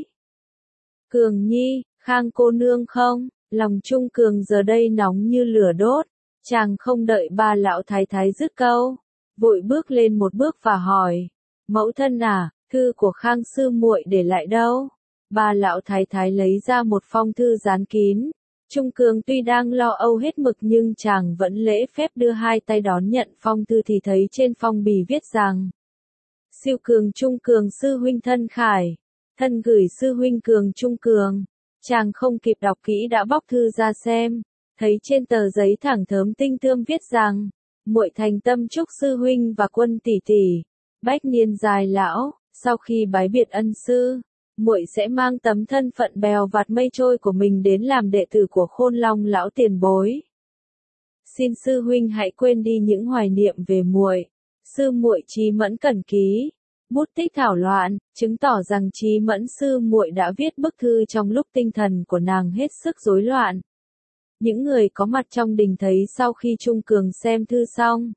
Cường nhi, Khang cô nương không? Lòng Trung Cường giờ đây nóng như lửa đốt. Chàng không đợi ba lão thái thái dứt câu. Vội bước lên một bước và hỏi. Mẫu thân à, thư của Khang sư muội để lại đâu? Ba lão thái thái lấy ra một phong thư dán kín. Trung Cường tuy đang lo âu hết mực nhưng chàng vẫn lễ phép đưa hai tay đón nhận phong thư thì thấy trên phong bì viết rằng. Siêu Cường Trung Cường sư huynh thân khải. Thân gửi sư huynh Cường Trung Cường. Chàng không kịp đọc kỹ đã bóc thư ra xem. Thấy trên tờ giấy thẳng thớm tinh tươm viết rằng. Muội thành tâm chúc sư huynh và quân tỷ tỷ. Bách niên dài lão, sau khi bái biệt ân sư. Muội sẽ mang tấm thân phận bèo vạt mây trôi của mình đến làm đệ tử của Khôn Long lão tiền bối. Xin sư huynh hãy quên đi những hoài niệm về muội. Sư muội trí mẫn cẩn ký, bút tích thảo loạn, chứng tỏ rằng trí mẫn sư muội đã viết bức thư trong lúc tinh thần của nàng hết sức rối loạn. Những người có mặt trong đình thấy sau khi Trung Cường xem thư xong,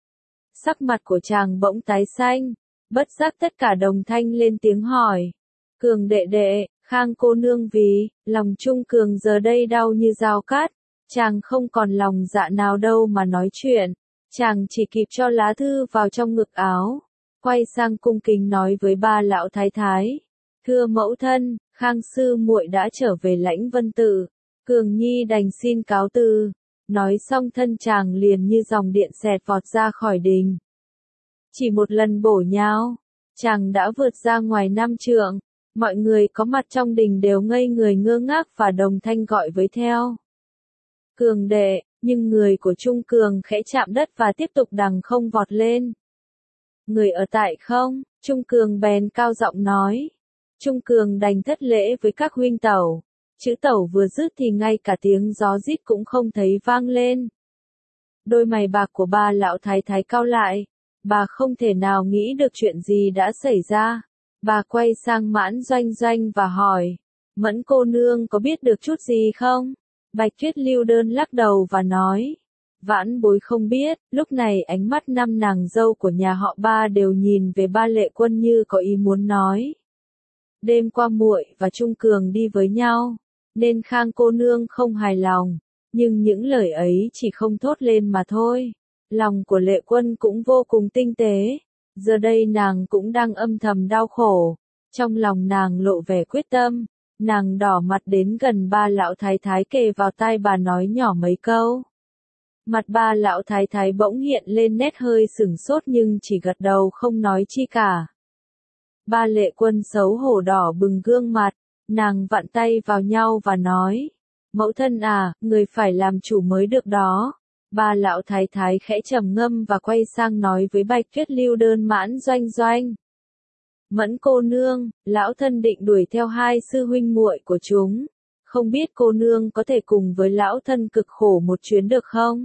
sắc mặt của chàng bỗng tái xanh, bất giác tất cả đồng thanh lên tiếng hỏi. Cường đệ đệ, Khang cô nương vì, lòng Trung Cường giờ đây đau như dao cắt, chàng không còn lòng dạ nào đâu mà nói chuyện, chàng chỉ kịp cho lá thư vào trong ngực áo, quay sang cung kính nói với ba lão thái thái, thưa mẫu thân, Khang sư muội đã trở về Lãnh Vân Tự, Cường nhi đành xin cáo từ, nói xong thân chàng liền như dòng điện xẹt vọt ra khỏi đình. Chỉ một lần bổ nhào, chàng đã vượt ra ngoài năm trượng. Mọi người có mặt trong đình đều ngây người ngơ ngác và đồng thanh gọi với theo. Cường đệ, nhưng người của Trung Cường khẽ chạm đất và tiếp tục đằng không vọt lên. Người ở tại không? Trung Cường bèn cao giọng nói. Trung Cường đành thất lễ với các huynh tẩu. Chữ tẩu vừa dứt thì ngay cả tiếng gió rít cũng không thấy vang lên. Đôi mày bạc của ba lão thái thái cau lại. Bà không thể nào nghĩ được chuyện gì đã xảy ra. Bà quay sang Mãn Doanh Doanh và hỏi, Mẫn cô nương có biết được chút gì không? Bạch Tuyết Lưu Đơn lắc đầu và nói, vãn bối không biết. Lúc này ánh mắt năm nàng dâu của nhà họ ba đều nhìn về ba Lệ Quân như có ý muốn nói. Đêm qua muội và Trung Cường đi với nhau, nên Khang cô nương không hài lòng, nhưng những lời ấy chỉ không thốt lên mà thôi. Lòng của Lệ Quân cũng vô cùng tinh tế. Giờ đây nàng cũng đang âm thầm đau khổ, trong lòng nàng lộ vẻ quyết tâm, nàng đỏ mặt đến gần ba lão thái thái kề vào tai bà nói nhỏ mấy câu. Mặt ba lão thái thái bỗng hiện lên nét hơi sửng sốt nhưng chỉ gật đầu không nói chi cả. Ba Lệ Quân xấu hổ đỏ bừng gương mặt, nàng vặn tay vào nhau và nói, mẫu thân à, người phải làm chủ mới được đó. Ba lão thái thái khẽ trầm ngâm và quay sang nói với Bạch Tuyết Lưu Đơn Mãn Doanh Doanh. Mẫn cô nương, lão thân định đuổi theo hai sư huynh muội của chúng. Không biết cô nương có thể cùng với lão thân cực khổ một chuyến được không?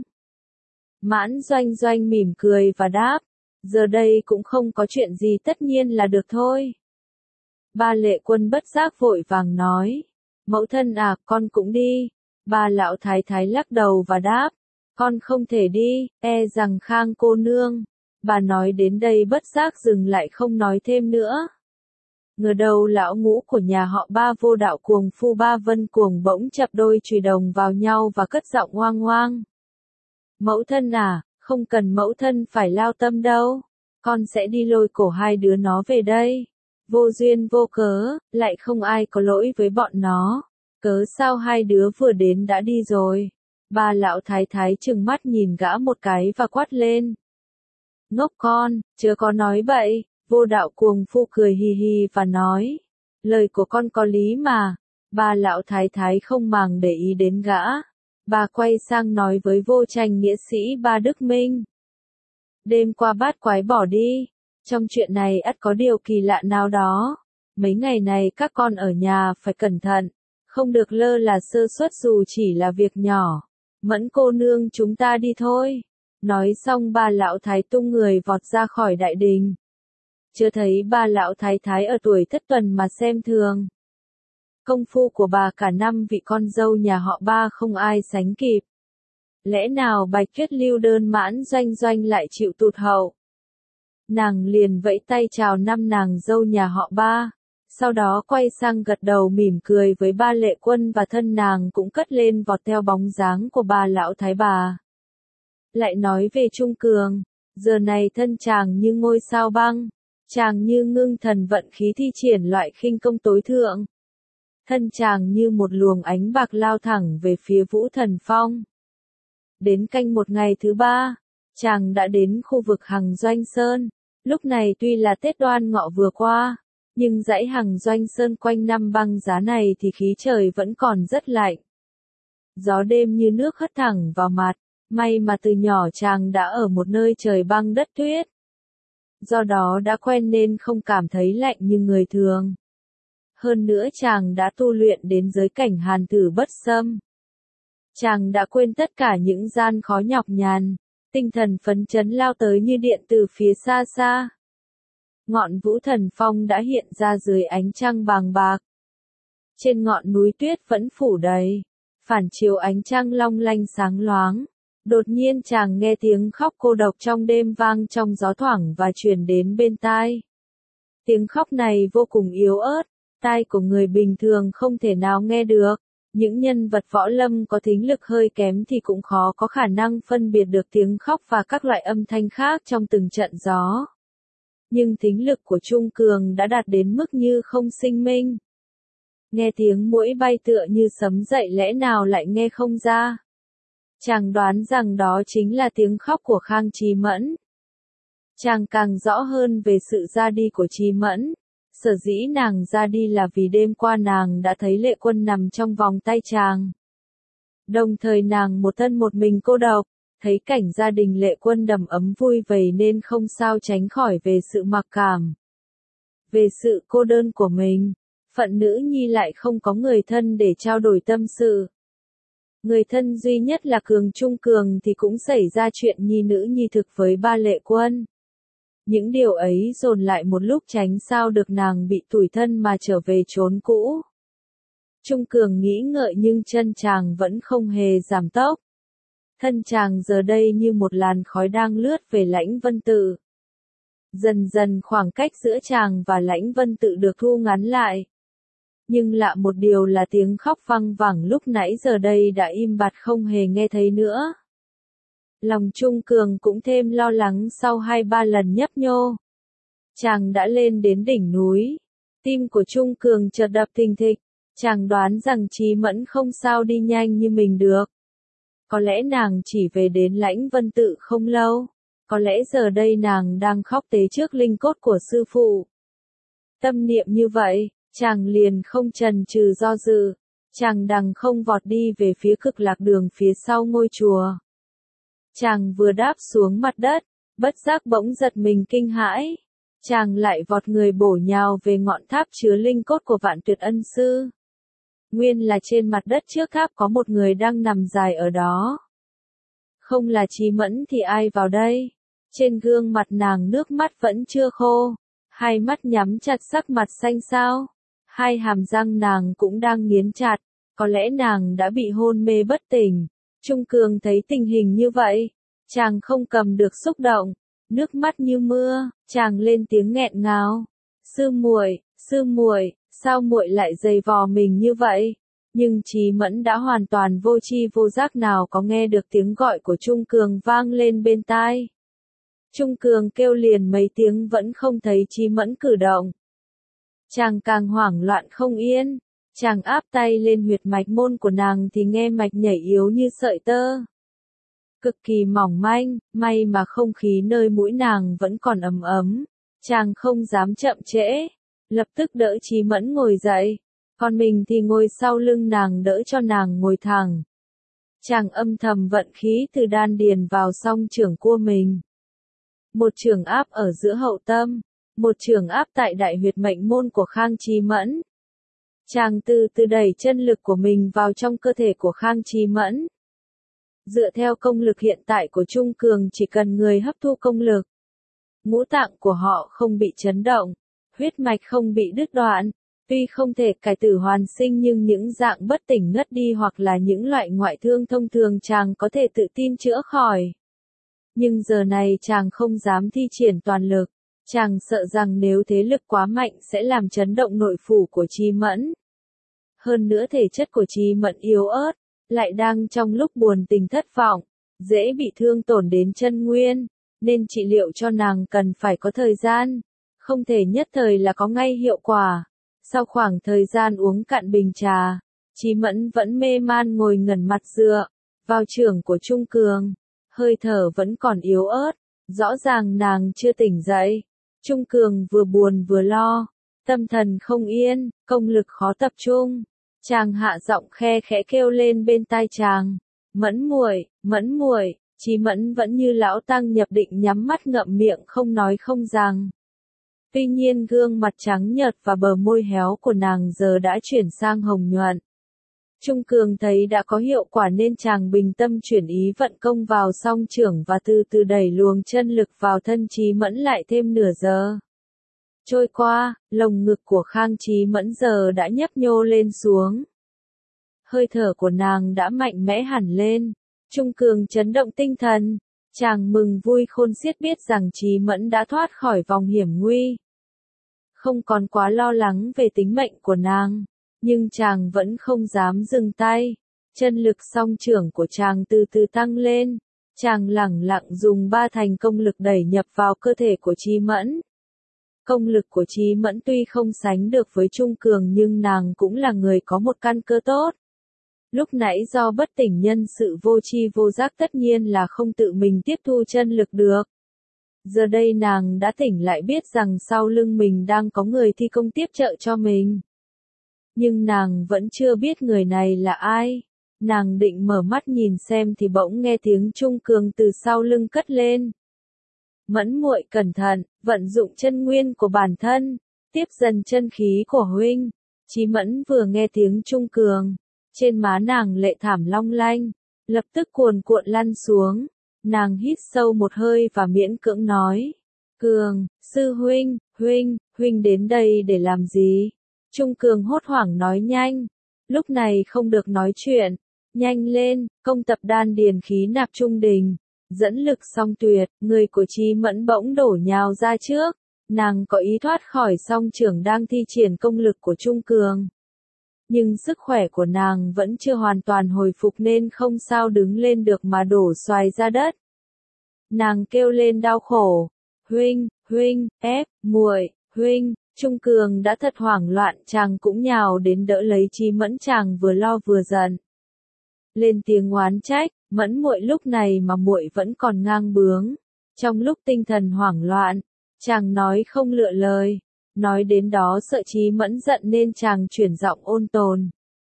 Mãn Doanh Doanh mỉm cười và đáp. Giờ đây cũng không có chuyện gì tất nhiên là được thôi. Ba Lệ Quân bất giác vội vàng nói. Mẫu thân à, con cũng đi. Bà lão thái thái lắc đầu và đáp, con không thể đi, e rằng Khang cô nương. Bà nói đến đây bất giác dừng lại không nói thêm nữa. Ngờ đầu lão ngũ của nhà họ Ba Vô Đạo cuồng phu Ba Vân Cuồng bỗng chập đôi chùy đồng vào nhau và cất giọng oang oang. Mẫu thân à, không cần mẫu thân phải lao tâm đâu, con sẽ đi lôi cổ hai đứa nó về đây. Vô duyên vô cớ, lại không ai có lỗi với bọn nó. Cớ sao hai đứa vừa đến đã đi rồi? Bà lão thái thái trừng mắt nhìn gã một cái và quát lên. Ngốc con, chớ có nói bậy. Vô Đạo cuồng phu cười hì hì và nói, lời của con có lý mà. Bà lão thái thái không màng để ý đến gã. Bà quay sang nói với vô tranh nghĩa sĩ Ba Đức Minh. Đêm qua bát quái bỏ đi. Trong chuyện này ắt có điều kỳ lạ nào đó. Mấy ngày này các con ở nhà phải cẩn thận. Không được lơ là sơ suất dù chỉ là việc nhỏ. Mẫn cô nương chúng ta đi thôi. Nói xong bà lão thái tung người vọt ra khỏi đại đình. Chưa thấy ba lão thái thái ở tuổi thất tuần mà xem thường. Công phu của bà cả năm vị con dâu nhà họ Ba không ai sánh kịp. Lẽ nào Bạch Tuyết Lưu đơn mãn doanh doanh lại chịu tụt hậu? Nàng liền vẫy tay chào năm nàng dâu nhà họ Ba, sau đó quay sang gật đầu mỉm cười với Ba Lệ Quân và thân nàng cũng cất lên vọt theo bóng dáng của bà lão thái bà. Lại nói về Trung Cường, giờ này thân chàng như ngôi sao băng, chàng như ngưng thần vận khí thi triển loại khinh công tối thượng. Thân chàng như một luồng ánh bạc lao thẳng về phía Vũ Thần Phong. Đến canh một ngày thứ ba, chàng đã đến khu vực Hằng Doanh Sơn. Lúc này tuy là Tết Đoan Ngọ vừa qua, nhưng dãy Hằng Doanh Sơn quanh năm băng giá này thì khí trời vẫn còn rất lạnh. Gió đêm như nước hất thẳng vào mặt, may mà từ nhỏ chàng đã ở một nơi trời băng đất tuyết. Do đó đã quen nên không cảm thấy lạnh như người thường. Hơn nữa chàng đã tu luyện đến giới cảnh hàn tử bất xâm. Chàng đã quên tất cả những gian khó nhọc nhằn, tinh thần phấn chấn lao tới như điện từ phía xa xa. Ngọn Vũ Thần Phong đã hiện ra dưới ánh trăng bàng bạc. Trên ngọn núi tuyết vẫn phủ đầy, phản chiếu ánh trăng long lanh sáng loáng. Đột nhiên chàng nghe tiếng khóc cô độc trong đêm vang trong gió thoảng và truyền đến bên tai. Tiếng khóc này vô cùng yếu ớt, tai của người bình thường không thể nào nghe được. Những nhân vật võ lâm có thính lực hơi kém thì cũng khó có khả năng phân biệt được tiếng khóc và các loại âm thanh khác trong từng trận gió. Nhưng thính lực của Trung Cường đã đạt đến mức như không sinh minh. Nghe tiếng muỗi bay tựa như sấm dậy lẽ nào lại nghe không ra. Chàng đoán rằng đó chính là tiếng khóc của Khang Chí Mẫn. Chàng càng rõ hơn về sự ra đi của Chí Mẫn. Sở dĩ nàng ra đi là vì đêm qua nàng đã thấy Lệ Quân nằm trong vòng tay chàng. Đồng thời nàng một thân một mình cô độc, thấy cảnh gia đình Lệ Quân đầm ấm vui vầy nên không sao tránh khỏi về sự mặc cảm. Về sự cô đơn của mình, phận nữ nhi lại không có người thân để trao đổi tâm sự. Người thân duy nhất là Cường Trung Cường thì cũng xảy ra chuyện nhi nữ nhi thực với ba Lệ Quân. Những điều ấy dồn lại một lúc tránh sao được nàng bị tủi thân mà trở về chốn cũ. Trung Cường nghĩ ngợi nhưng chân chàng vẫn không hề giảm tốc. Thân chàng giờ đây như một làn khói đang lướt về Lãnh Vân Tự. Dần dần khoảng cách giữa chàng và Lãnh Vân Tự được thu ngắn lại. Nhưng lạ một điều là tiếng khóc văng vẳng lúc nãy giờ đây đã im bặt không hề nghe thấy nữa. Lòng Trung Cường cũng thêm lo lắng sau hai ba lần nhấp nhô. Chàng đã lên đến đỉnh núi. Tim của Trung Cường chợt đập thình thịch. Chàng đoán rằng Chí Mẫn không sao đi nhanh như mình được. Có lẽ nàng chỉ về đến Lãnh Vân Tự không lâu. Có lẽ giờ đây nàng đang khóc tế trước linh cốt của sư phụ. Tâm niệm như vậy, chàng liền không chần chừ do dự. Chàng đằng không vọt đi về phía Cực Lạc Đường phía sau ngôi chùa. Chàng vừa đáp xuống mặt đất, bất giác bỗng giật mình kinh hãi. Chàng lại vọt người bổ nhào về ngọn tháp chứa linh cốt của Vạn Tuyệt Ân Sư. Nguyên là trên mặt đất trước tháp có một người đang nằm dài ở đó. Không là Chí Mẫn thì ai vào đây? Trên gương mặt nàng nước mắt vẫn chưa khô. Hai mắt nhắm chặt sắc mặt xanh xao. Hai hàm răng nàng cũng đang nghiến chặt, có lẽ nàng đã bị hôn mê bất tỉnh. Trung Cường thấy tình hình như vậy, chàng không cầm được xúc động, nước mắt như mưa, chàng lên tiếng nghẹn ngào. Sư muội, sư muội, sao muội lại giày vò mình như vậy? Nhưng Chí Mẫn đã hoàn toàn vô tri vô giác, nào có nghe được tiếng gọi của Trung Cường vang lên bên tai. Trung Cường kêu liền mấy tiếng vẫn không thấy Chí Mẫn cử động. Chàng càng hoảng loạn không yên, chàng áp tay lên huyệt mạch môn của nàng thì nghe mạch nhảy yếu như sợi tơ. Cực kỳ mỏng manh, may mà không khí nơi mũi nàng vẫn còn ấm ấm. Chàng không dám chậm trễ, lập tức đỡ Chí Mẫn ngồi dậy, còn mình thì ngồi sau lưng nàng đỡ cho nàng ngồi thẳng. Chàng âm thầm vận khí từ đan điền vào song chưởng của mình. Một chưởng áp ở giữa hậu tâm, một chưởng áp tại đại huyệt mệnh môn của Khang Chí Mẫn. Chàng từ từ đẩy chân lực của mình vào trong cơ thể của Khang Chí Mẫn. Dựa theo công lực hiện tại của Trung Cường, chỉ cần người hấp thu công lực, ngũ tạng của họ không bị chấn động, huyết mạch không bị đứt đoạn, tuy không thể cải tử hoàn sinh nhưng những dạng bất tỉnh ngất đi hoặc là những loại ngoại thương thông thường chàng có thể tự tin chữa khỏi. Nhưng giờ này chàng không dám thi triển toàn lực, chàng sợ rằng nếu thế lực quá mạnh sẽ làm chấn động nội phủ của Chí Mẫn. Hơn nữa thể chất của Chí Mẫn yếu ớt, lại đang trong lúc buồn tình thất vọng, dễ bị thương tổn đến chân nguyên, nên trị liệu cho nàng cần phải có thời gian, không thể nhất thời là có ngay hiệu quả. Sau khoảng thời gian uống cạn bình trà, Chí Mẫn vẫn mê man ngồi ngẩn mặt dựa vào chưởng của Trung Cường, hơi thở vẫn còn yếu ớt, rõ ràng nàng chưa tỉnh dậy. Trung Cường vừa buồn vừa lo, tâm thần không yên, công lực khó tập trung. Chàng hạ giọng khe khẽ kêu lên bên tai chàng, "Mẫn muội, Mẫn muội." Chí Mẫn vẫn như lão tăng nhập định nhắm mắt ngậm miệng không nói không rằng. Tuy nhiên gương mặt trắng nhợt và bờ môi héo của nàng giờ đã chuyển sang hồng nhuận. Trung Cường thấy đã có hiệu quả nên chàng bình tâm chuyển ý vận công vào song chưởng và từ từ đẩy luồng chân lực vào thân Chí Mẫn lại thêm nửa giờ. Trôi qua, lồng ngực của Khang Chí Mẫn giờ đã nhấp nhô lên xuống. Hơi thở của nàng đã mạnh mẽ hẳn lên. Trung Cường chấn động tinh thần, chàng mừng vui khôn xiết biết rằng Chí Mẫn đã thoát khỏi vòng hiểm nguy. Không còn quá lo lắng về tính mệnh của nàng, nhưng chàng vẫn không dám dừng tay. Chân lực song chưởng của chàng từ từ tăng lên, chàng lẳng lặng dùng ba thành công lực đẩy nhập vào cơ thể của Chí Mẫn. Công lực của Chí Mẫn tuy không sánh được với Trung Cường nhưng nàng cũng là người có một căn cơ tốt. Lúc nãy do bất tỉnh nhân sự vô tri vô giác tất nhiên là không tự mình tiếp thu chân lực được. Giờ đây nàng đã tỉnh lại biết rằng sau lưng mình đang có người thi công tiếp trợ cho mình. Nhưng nàng vẫn chưa biết người này là ai. Nàng định mở mắt nhìn xem thì bỗng nghe tiếng Trung Cường từ sau lưng cất lên. "Mẫn muội cẩn thận, vận dụng chân nguyên của bản thân, tiếp dần chân khí của huynh." Chí Mẫn vừa nghe tiếng Trung Cường, trên má nàng lệ thảm long lanh, lập tức cuồn cuộn lăn xuống. Nàng hít sâu một hơi và miễn cưỡng nói, "Cường, sư huynh, huynh, huynh đến đây để làm gì?" Trung Cường hốt hoảng nói nhanh, "Lúc này không được nói chuyện, nhanh lên, công tập đan điền khí nạp trung đình, dẫn lực song tuyệt." Người của Chí Mẫn bỗng đổ nhào ra trước, nàng có ý thoát khỏi song chưởng đang thi triển công lực của Trung Cường. Nhưng sức khỏe của nàng vẫn chưa hoàn toàn hồi phục nên không sao đứng lên được mà đổ xoài ra đất. Nàng kêu lên đau khổ, "Huynh, huynh, ép, muội, huynh." Trung Cường đã thật hoảng loạn, chàng cũng nhào đến đỡ lấy Chí Mẫn, chàng vừa lo vừa giận. Lên tiếng oán trách, "Mẫn muội lúc này mà muội vẫn còn ngang bướng." Trong lúc tinh thần hoảng loạn, chàng nói không lựa lời. Nói đến đó sợ Chí Mẫn giận nên chàng chuyển giọng ôn tồn,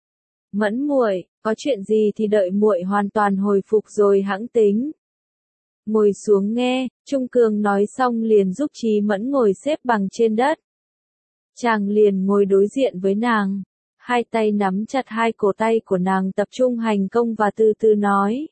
"Mẫn muội, có chuyện gì thì đợi muội hoàn toàn hồi phục rồi hẵng tính." "Ngồi xuống nghe." Trung Cường nói xong liền giúp Chí Mẫn ngồi xếp bằng trên đất. Chàng liền ngồi đối diện với nàng, hai tay nắm chặt hai cổ tay của nàng tập trung hành công và từ từ nói,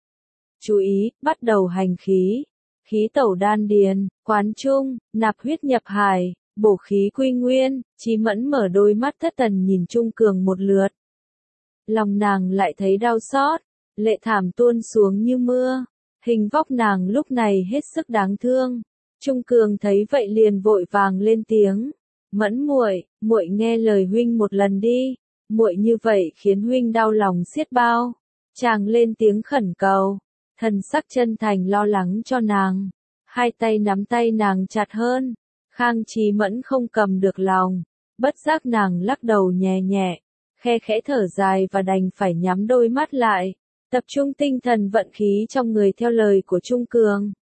"Chú ý, bắt đầu hành khí. Khí tẩu đan điền, quán trung, nạp huyết nhập hải, bổ khí quy nguyên, Chí Mẫn mở đôi mắt thất thần nhìn Trung Cường một lượt. Lòng nàng lại thấy đau xót, lệ thảm tuôn xuống như mưa, hình vóc nàng lúc này hết sức đáng thương. Trung Cường thấy vậy liền vội vàng lên tiếng, Mẫn muội, muội nghe lời huynh một lần đi, muội như vậy khiến huynh đau lòng xiết bao. Chàng lên tiếng khẩn cầu, thần sắc chân thành lo lắng cho nàng, hai tay nắm tay nàng chặt hơn. Khang Chí Mẫn không cầm được lòng, bất giác nàng lắc đầu nhẹ nhẹ, khe khẽ thở dài và đành phải nhắm đôi mắt lại, tập trung tinh thần vận khí trong người theo lời của Trung Cường.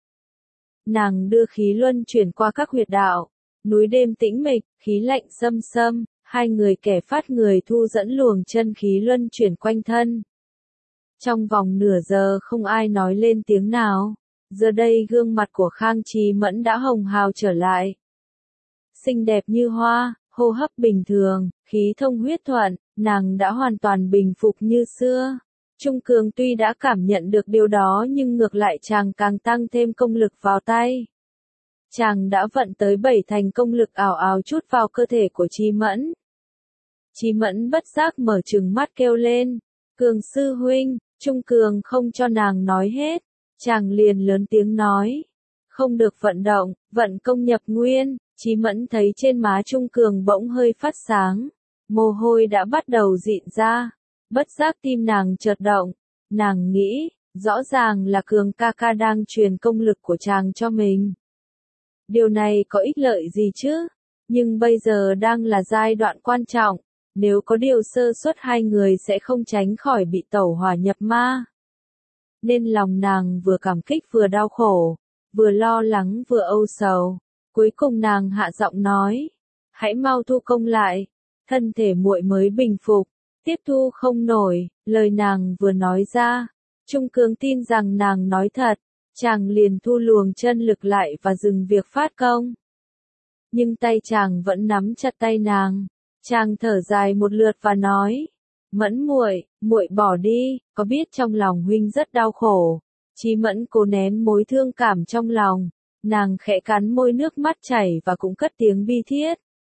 Nàng đưa khí luân chuyển qua các huyệt đạo, núi đêm tĩnh mịch, khí lạnh xâm xâm, hai người kẻ phát người thu dẫn luồng chân khí luân chuyển quanh thân. Trong vòng nửa giờ không ai nói lên tiếng nào, giờ đây gương mặt của Khang Chí Mẫn đã hồng hào trở lại. Xinh đẹp như hoa, hô hấp bình thường, khí thông huyết thuận, nàng đã hoàn toàn bình phục như xưa. Trung Cường tuy đã cảm nhận được điều đó nhưng ngược lại chàng càng tăng thêm công lực vào tay. Chàng đã vận tới bảy thành công lực ảo ảo chút vào cơ thể của Chí Mẫn. Chí Mẫn bất giác mở trừng mắt kêu lên, Cường sư huynh. Trung Cường không cho nàng nói hết, chàng liền lớn tiếng nói, không được vận động, vận công nhập nguyên. Chí Mẫn thấy trên má Trung Cường bỗng hơi phát sáng, mồ hôi đã bắt đầu dịn ra, bất giác tim nàng chợt động, nàng nghĩ, rõ ràng là Cường ca ca đang truyền công lực của chàng cho mình. Điều này có ích lợi gì chứ, nhưng bây giờ đang là giai đoạn quan trọng, nếu có điều sơ suất hai người sẽ không tránh khỏi bị tẩu hỏa nhập ma. Nên lòng nàng vừa cảm kích vừa đau khổ, vừa lo lắng vừa âu sầu. Cuối cùng nàng hạ giọng nói, hãy mau thu công lại, thân thể muội mới bình phục, tiếp thu không nổi. Lời nàng vừa nói ra, Trung Cường tin rằng nàng nói thật, chàng liền thu luồng chân lực lại và dừng việc phát công. Nhưng tay chàng vẫn nắm chặt tay nàng, chàng thở dài một lượt và nói, Mẫn muội, muội bỏ đi, có biết trong lòng huynh rất đau khổ. Chí Mẫn cố nén mối thương cảm trong lòng. Nàng khẽ cắn môi nước mắt chảy và cũng cất tiếng bi thiết.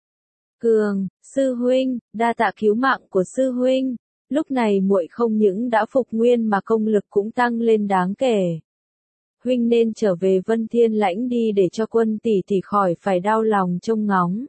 Cường, sư huynh, đa tạ cứu mạng của sư huynh. Lúc này muội không những đã phục nguyên mà công lực cũng tăng lên đáng kể. Huynh nên trở về Vân Thiên Lãnh đi để cho Quân tỷ tỷ khỏi phải đau lòng trông ngóng.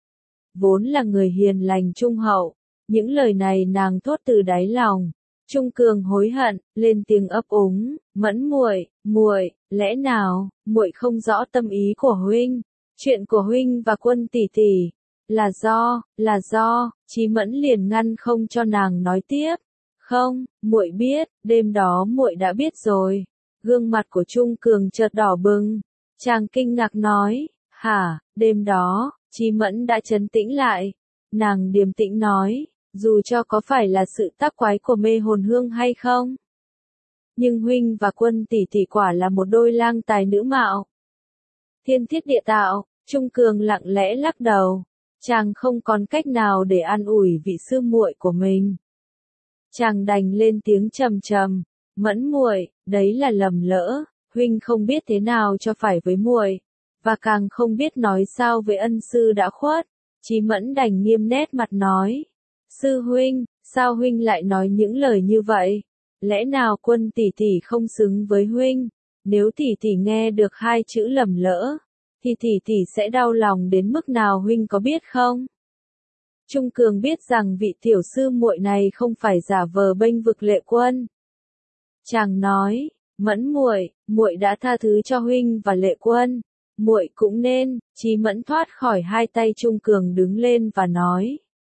Vốn là người hiền lành trung hậu, những lời này nàng thốt từ đáy lòng. Trung Cường hối hận, lên tiếng ấp úng, Mẫn muội, muội, lẽ nào muội không rõ tâm ý của huynh? Chuyện của huynh và Quân tỷ tỷ là do, là do. Chí Mẫn liền ngăn không cho nàng nói tiếp. Không, muội biết, đêm đó muội đã biết rồi. Gương mặt của Trung Cường chợt đỏ bừng, chàng kinh ngạc nói, hả, đêm đó, Chí Mẫn đã trấn tĩnh lại. Nàng điềm tĩnh nói, dù cho có phải là sự tác quái của mê hồn hương hay không. Nhưng huynh và Quân tỷ tỷ quả là một đôi lang tài nữ mạo. Thiên thiết địa tạo, Trung Cường lặng lẽ lắc đầu, chàng không còn cách nào để an ủi vị sư muội của mình. Chàng đành lên tiếng trầm trầm, Mẫn muội, đấy là lầm lỡ, huynh không biết thế nào cho phải với muội, và càng không biết nói sao với ân sư đã khuất. Chí Mẫn đành nghiêm nét mặt nói, sư huynh, sao huynh lại nói những lời như vậy? Lẽ nào Quân tỷ tỷ không xứng với huynh? Nếu tỷ tỷ nghe được hai chữ lầm lỡ, thì tỷ tỷ sẽ đau lòng đến mức nào huynh có biết không? Trung Cường biết rằng vị tiểu sư muội này không phải giả vờ bênh vực Lệ Quân. Chàng nói, Mẫn muội, muội đã tha thứ cho huynh và Lệ Quân, muội cũng nên. Chí Mẫn thoát khỏi hai tay Trung Cường đứng lên và nói,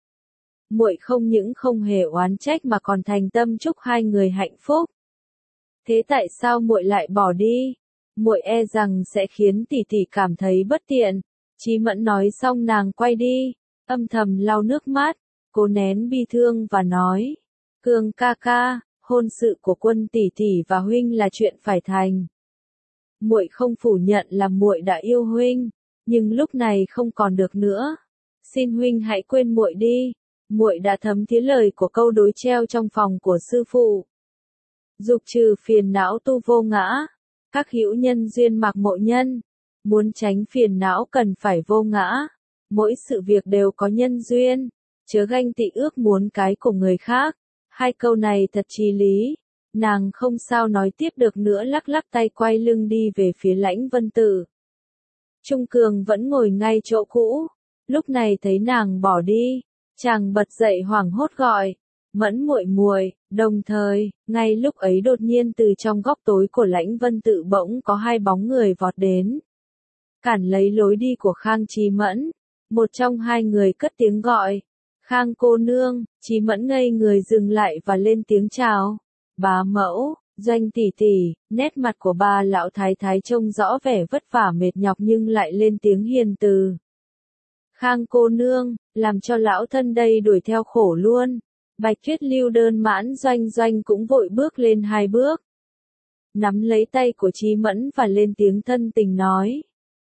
muội không những không hề oán trách mà còn thành tâm chúc hai người hạnh phúc. Thế tại sao muội lại bỏ đi? Muội e rằng sẽ khiến tỷ tỷ cảm thấy bất tiện. Chí Mẫn nói xong nàng quay đi, âm thầm lau nước mắt, cố nén bi thương và nói, Cường ca ca, hôn sự của Quân tỷ tỷ và huynh là chuyện phải thành. Muội không phủ nhận là muội đã yêu huynh, nhưng lúc này không còn được nữa. Xin huynh hãy quên muội đi. Muội đã thấm thía lời của câu đối treo trong phòng của sư phụ. Dục trừ phiền não tu vô ngã, các hữu nhân duyên mạc mộ nhân. Muốn tránh phiền não cần phải vô ngã. mỗi sự việc đều có nhân duyên, chớ ganh tị ước muốn cái của người khác. Hai câu này thật chí lý. Nàng không sao nói tiếp được nữa, lắc lắc tay quay lưng đi về phía Lãnh Vân Tự. Trung Cường vẫn ngồi ngay chỗ cũ, lúc này thấy nàng bỏ đi, chàng bật dậy hoảng hốt gọi, Mẫn muội muội, đồng thời, ngay lúc ấy đột nhiên từ trong góc tối của Lãnh Vân Tự bỗng có hai bóng người vọt đến, cản lấy lối đi của Khang Chí Mẫn. Một trong hai người cất tiếng gọi, Khang cô nương. Chí Mẫn ngây người dừng lại và lên tiếng chào, bá mẫu, Doanh tỷ tỷ. Nét mặt của ba lão thái thái trông rõ vẻ vất vả mệt nhọc nhưng lại lên tiếng hiền từ, Khang cô nương, làm cho lão thân đây đuổi theo khổ luôn. Bạch Tuyết Lưu Đơn Mãn Doanh Doanh cũng vội bước lên hai bước, nắm lấy tay của Chí Mẫn và lên tiếng thân tình nói,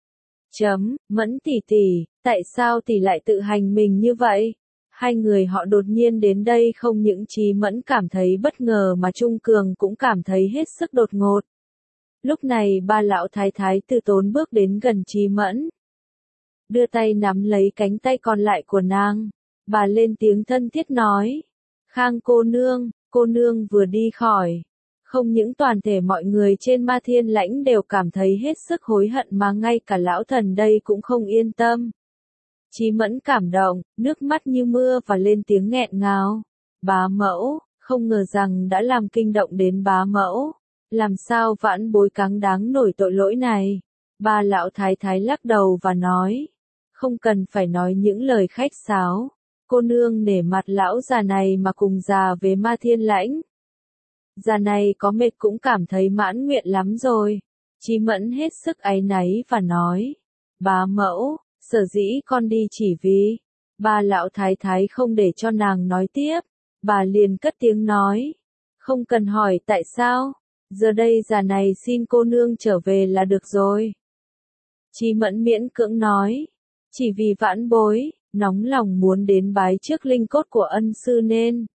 chấm, Mẫn tỷ tỷ, tại sao tỷ lại tự hành mình như vậy? Hai người họ đột nhiên đến đây không những Chí Mẫn cảm thấy bất ngờ mà Trung Cường cũng cảm thấy hết sức đột ngột. Lúc này ba lão thái thái từ tốn bước đến gần Chí Mẫn, đưa tay nắm lấy cánh tay còn lại của nàng, bà lên tiếng thân thiết nói, Khang cô nương. Cô nương vừa đi khỏi, không những toàn thể mọi người trên Ma Thiên Lãnh đều cảm thấy hết sức hối hận mà ngay cả lão thần đây cũng không yên tâm. Chí Mẫn cảm động, nước mắt như mưa và lên tiếng nghẹn ngào, bá mẫu, không ngờ rằng đã làm kinh động đến bá mẫu, làm sao vãn bối cáng đáng nổi tội lỗi này. Ba lão thái thái lắc đầu và nói, không cần phải nói những lời khách sáo, cô nương nể mặt lão già này mà cùng già về Ma Thiên Lãnh. Già này có mệt cũng cảm thấy mãn nguyện lắm rồi. Chí Mẫn hết sức áy náy và nói, bá mẫu, sở dĩ con đi chỉ vì. Ba lão thái thái không để cho nàng nói tiếp, bà liền cất tiếng nói, không cần hỏi tại sao, giờ đây già này xin cô nương trở về là được rồi. Chí Mẫn miễn cưỡng nói, chỉ vì vãn bối, nóng lòng muốn đến bái trước linh cốt của ân sư nên.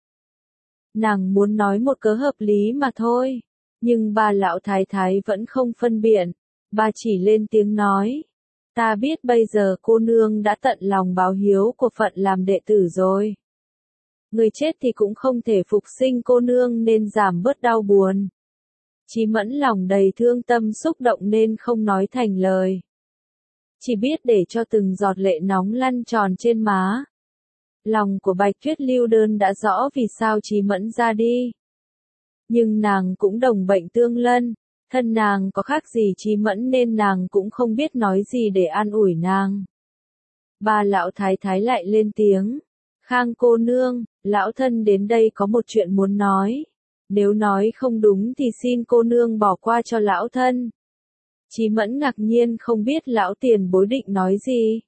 Nàng muốn nói một cớ hợp lý mà thôi, nhưng ba lão thái thái vẫn không phân biện, bà chỉ lên tiếng nói, ta biết bây giờ cô nương đã tận lòng báo hiếu của phận làm đệ tử rồi. Người chết thì cũng không thể phục sinh cô nương nên giảm bớt đau buồn. Chí Mẫn lòng đầy thương tâm xúc động nên không nói thành lời, chỉ biết để cho từng giọt lệ nóng lăn tròn trên má. Lòng của Bạch Tuyết Lưu Đơn đã rõ vì sao Chí Mẫn ra đi. Nhưng nàng cũng đồng bệnh tương lân, thân nàng có khác gì Chí Mẫn nên nàng cũng không biết nói gì để an ủi nàng. Ba lão thái thái lại lên tiếng, Khang cô nương, lão thân đến đây có một chuyện muốn nói. Nếu nói không đúng thì xin cô nương bỏ qua cho lão thân. Chí Mẫn ngạc nhiên không biết lão tiền bối định nói gì.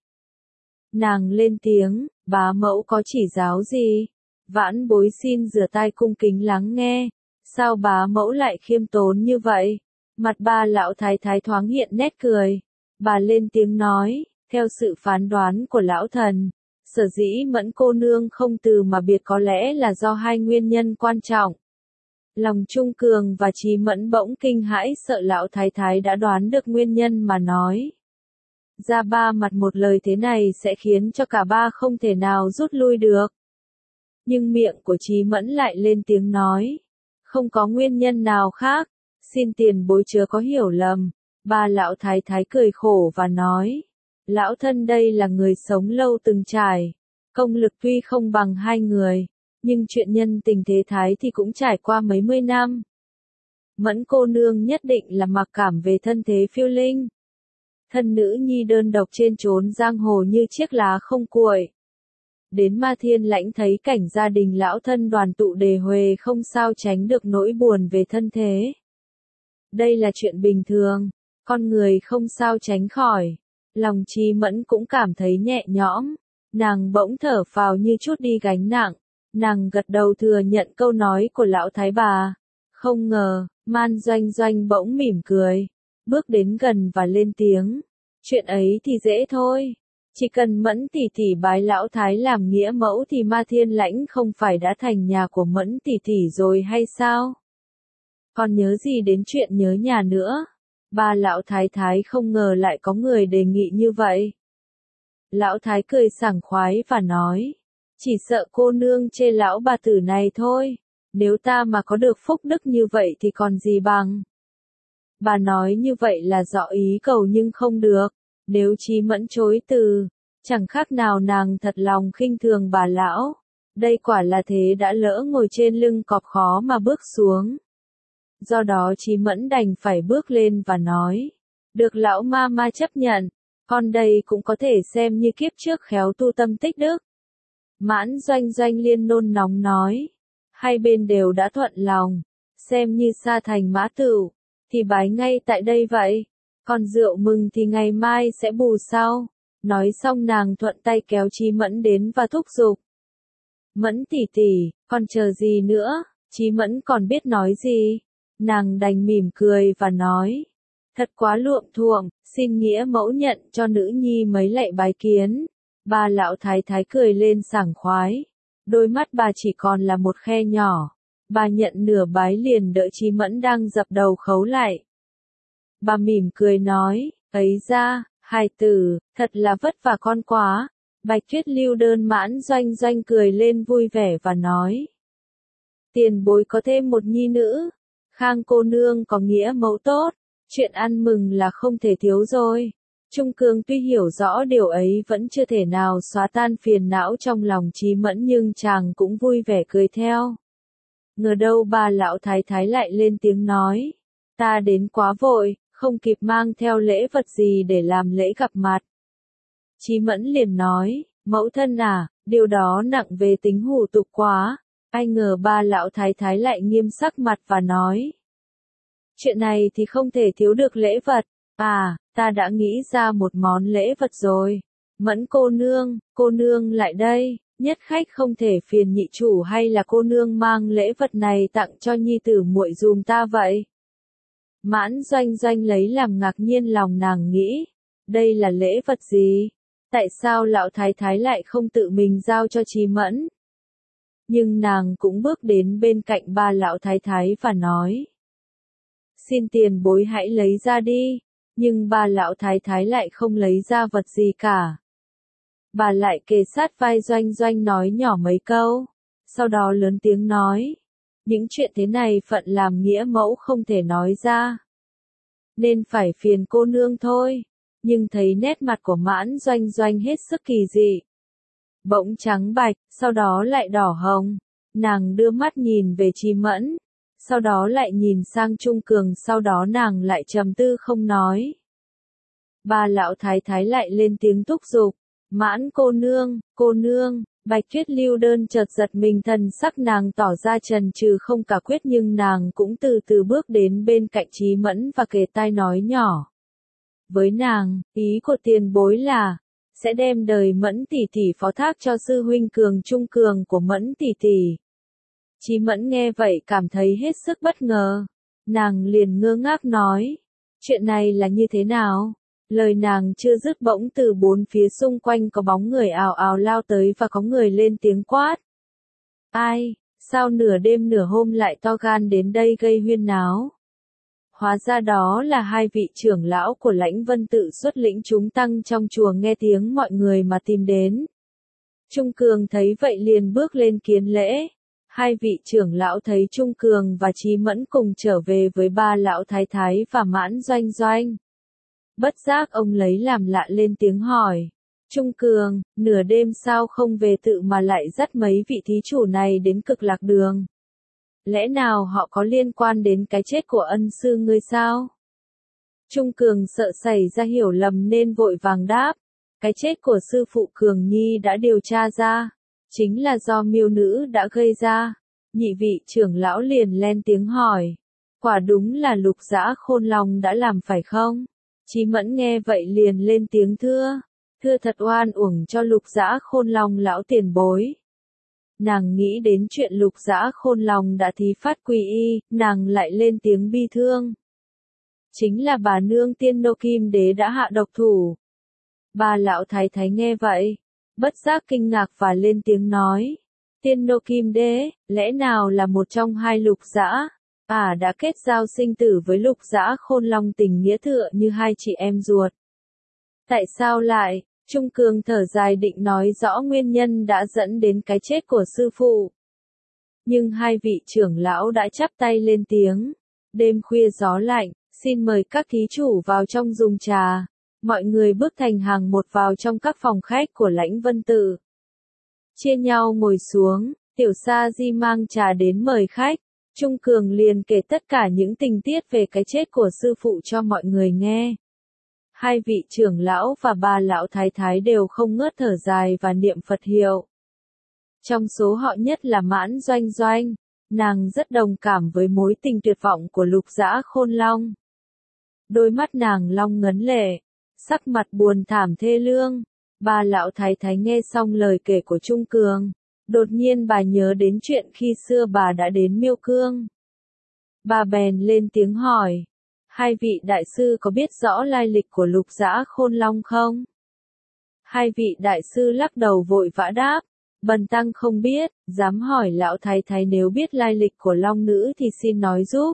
Nàng lên tiếng, bá mẫu có chỉ giáo gì? Vãn bối xin rửa tai cung kính lắng nghe. Sao bá mẫu lại khiêm tốn như vậy? Mặt ba lão thái thái thoáng hiện nét cười. Bà lên tiếng nói, theo sự phán đoán của lão thần, sở dĩ Mẫn cô nương không từ mà biệt có lẽ là do hai nguyên nhân quan trọng. Lòng Trung Cường và Chí Mẫn bỗng kinh hãi sợ lão thái thái đã đoán được nguyên nhân mà nói ra ba mặt một lời thế này sẽ khiến cho cả ba không thể nào rút lui được. Nhưng miệng của Chí Mẫn lại lên tiếng nói, không có nguyên nhân nào khác, xin tiền bối chớ có hiểu lầm. Ba lão thái thái cười khổ và nói, lão thân đây là người sống lâu từng trải, công lực tuy không bằng hai người, nhưng chuyện nhân tình thế thái thì cũng trải qua mấy mươi năm. Mẫn cô nương nhất định là mặc cảm về thân thế phiêu linh. Thân nữ nhi đơn độc trên chốn giang hồ như chiếc lá không cuội. Đến Ma Thiên Lãnh thấy cảnh gia đình lão thân đoàn tụ đề huề không sao tránh được nỗi buồn về thân thế. Đây là chuyện bình thường, con người không sao tránh khỏi. Lòng Chí Mẫn cũng cảm thấy nhẹ nhõm, nàng bỗng thở phào như chút đi gánh nặng. Nàng gật đầu thừa nhận câu nói của lão thái bà. Không ngờ, Man Doanh Doanh bỗng mỉm cười, bước đến gần và lên tiếng. Chuyện ấy thì dễ thôi. Chỉ cần Mẫn tỷ tỷ bái lão thái làm nghĩa mẫu thì Ma Thiên Lãnh không phải đã thành nhà của Mẫn tỷ tỷ rồi hay sao? Còn nhớ gì đến chuyện nhớ nhà nữa? Ba lão thái thái không ngờ lại có người đề nghị như vậy. Lão thái cười sảng khoái và nói, chỉ sợ cô nương chê lão bà tử này thôi, nếu ta mà có được phúc đức như vậy thì còn gì bằng. Bà nói như vậy là rõ ý cầu nhưng không được, nếu Chí Mẫn chối từ, chẳng khác nào nàng thật lòng khinh thường bà lão. Đây quả là thế đã lỡ ngồi trên lưng cọp khó mà bước xuống. Do đó Chí Mẫn đành phải bước lên và nói, được lão ma ma chấp nhận, con đây cũng có thể xem như kiếp trước khéo tu tâm tích đức. Mãn Doanh Doanh liên nôn nóng nói, hai bên đều đã thuận lòng, xem như sa thành mã tửu, thì bái ngay tại đây vậy, còn rượu mừng thì ngày mai sẽ bù sau. Nói xong nàng thuận tay kéo Chí Mẫn đến và thúc giục. Mẫn tỷ tỷ, còn chờ gì nữa, Chí Mẫn còn biết nói gì, nàng đành mỉm cười và nói, thật quá luộm thuộm, xin nghĩa mẫu nhận cho nữ nhi mấy lạy bái kiến. Bà lão thái thái cười lên sảng khoái, đôi mắt bà chỉ còn là một khe nhỏ, bà nhận nửa bái liền đợi Chí Mẫn đang dập đầu khấu lại. Bà mỉm cười nói, ấy ra, hài tử, thật là vất vả con quá. Bạch Tuyết lưu đơn Mãn Doanh Doanh cười lên vui vẻ và nói, tiền bối có thêm một nhi nữ, Khang cô nương có nghĩa mẫu tốt, chuyện ăn mừng là không thể thiếu rồi. Trung Cương tuy hiểu rõ điều ấy vẫn chưa thể nào xóa tan phiền não trong lòng Chí Mẫn nhưng chàng cũng vui vẻ cười theo. Ngờ đâu bà lão thái thái lại lên tiếng nói, ta đến quá vội, không kịp mang theo lễ vật gì để làm lễ gặp mặt. Chí Mẫn liền nói, mẫu thân à, điều đó nặng về tính hủ tục quá. Ai ngờ ba lão thái thái lại nghiêm sắc mặt và nói, chuyện này thì không thể thiếu được lễ vật. À, ta đã nghĩ ra một món lễ vật rồi. Mẫn cô nương, cô nương lại đây, nhất khách không thể phiền nhị chủ hay là cô nương mang lễ vật này tặng cho nhi tử muội dùm ta vậy. Mãn Doanh Doanh lấy làm ngạc nhiên lòng nàng nghĩ, đây là lễ vật gì? Tại sao lão thái thái lại không tự mình giao cho Chí Mẫn? Nhưng nàng cũng bước đến bên cạnh ba lão thái thái và nói, xin tiền bối hãy lấy ra đi. Nhưng ba lão thái thái lại không lấy ra vật gì cả. Bà lại kề sát vai Doanh Doanh nói nhỏ mấy câu, sau đó lớn tiếng nói, những chuyện thế này phận làm nghĩa mẫu không thể nói ra, nên phải phiền cô nương thôi. Nhưng thấy nét mặt của Mãn Doanh Doanh hết sức kỳ dị, bỗng trắng bạch, sau đó lại đỏ hồng. Nàng đưa mắt nhìn về Chí Mẫn, sau đó lại nhìn sang Trung Cường, sau đó nàng lại trầm tư không nói. Ba lão thái thái lại lên tiếng thúc giục, Mãn cô nương, cô nương. Bạch Tuyết lưu đơn chợt giật mình, thần sắc nàng tỏ ra chần chừ không cả quyết, nhưng nàng cũng từ từ bước đến bên cạnh Chí Mẫn và kề tai nói nhỏ. Với nàng, ý của tiền bối là, sẽ đem đời Mẫn tỷ tỷ phó thác cho sư huynh Cường Trung Cường của Mẫn tỷ tỷ. Chí Mẫn nghe vậy cảm thấy hết sức bất ngờ. Nàng liền ngơ ngác nói, chuyện này là như thế nào? Lời nàng chưa dứt bỗng từ bốn phía xung quanh có bóng người ào ào lao tới và có người lên tiếng quát. Ai, sao nửa đêm nửa hôm lại to gan đến đây gây huyên náo? Hóa ra đó là hai vị trưởng lão của Lãnh Vân tự xuất lĩnh chúng tăng trong chùa, nghe tiếng mọi người mà tìm đến. Trung Cường thấy vậy liền bước lên kiến lễ. Hai vị trưởng lão thấy Trung Cường và Chí Mẫn cùng trở về với ba lão thái thái và Mãn Doanh Doanh. Bất giác ông lấy làm lạ lên tiếng hỏi, Trung Cường, nửa đêm sao không về tự mà lại dắt mấy vị thí chủ này đến Cực Lạc Đường? Lẽ nào họ có liên quan đến cái chết của ân sư ngươi sao? Trung Cường sợ xảy ra hiểu lầm nên vội vàng đáp, cái chết của sư phụ Cường Nhi đã điều tra ra, chính là do miêu nữ đã gây ra. Nhị vị trưởng lão liền lên tiếng hỏi, quả đúng là Lục Dã Khôn Long đã làm phải không? Chí Mẫn nghe vậy liền lên tiếng thưa, thưa thật oan uổng cho Lục Dã Khôn Long lão tiền bối. Nàng nghĩ đến chuyện Lục Dã Khôn Long đã thí phát quy y, nàng lại lên tiếng bi thương. Chính là bà nương Tiên Nô Kim Đế đã hạ độc thủ. Ba lão thái thái nghe vậy, bất giác kinh ngạc và lên tiếng nói, Tiên Nô Kim Đế, lẽ nào là một trong hai Lục Dã? À đã kết giao sinh tử với Lục Dã Khôn Long, tình nghĩa tựa như hai chị em ruột. Tại sao lại? Trung Cường thở dài định nói rõ nguyên nhân đã dẫn đến cái chết của sư phụ. Nhưng hai vị trưởng lão đã chắp tay lên tiếng. Đêm khuya gió lạnh, xin mời các thí chủ vào trong dùng trà. Mọi người bước thành hàng một vào trong các phòng khách của Lãnh Vân Tự. Chia nhau ngồi xuống, Tiểu Sa Di mang trà đến mời khách. Trung Cường liền kể tất cả những tình tiết về cái chết của sư phụ cho mọi người nghe. Hai vị trưởng lão và ba lão thái thái đều không ngớt thở dài và niệm Phật hiệu. Trong số họ nhất là Mãn Doanh Doanh, nàng rất đồng cảm với mối tình tuyệt vọng của Lục Dã Khôn Long. Đôi mắt nàng long ngấn lệ, sắc mặt buồn thảm thê lương. Ba lão thái thái nghe xong lời kể của Trung Cường, đột nhiên bà nhớ đến chuyện khi xưa bà đã đến Miêu Cương. Bà bèn lên tiếng hỏi, hai vị đại sư có biết rõ lai lịch của Lục Dã Khôn Long không? Hai vị đại sư lắc đầu vội vã đáp, bần tăng không biết, dám hỏi lão thái thái nếu biết lai lịch của Long nữ thì xin nói giúp.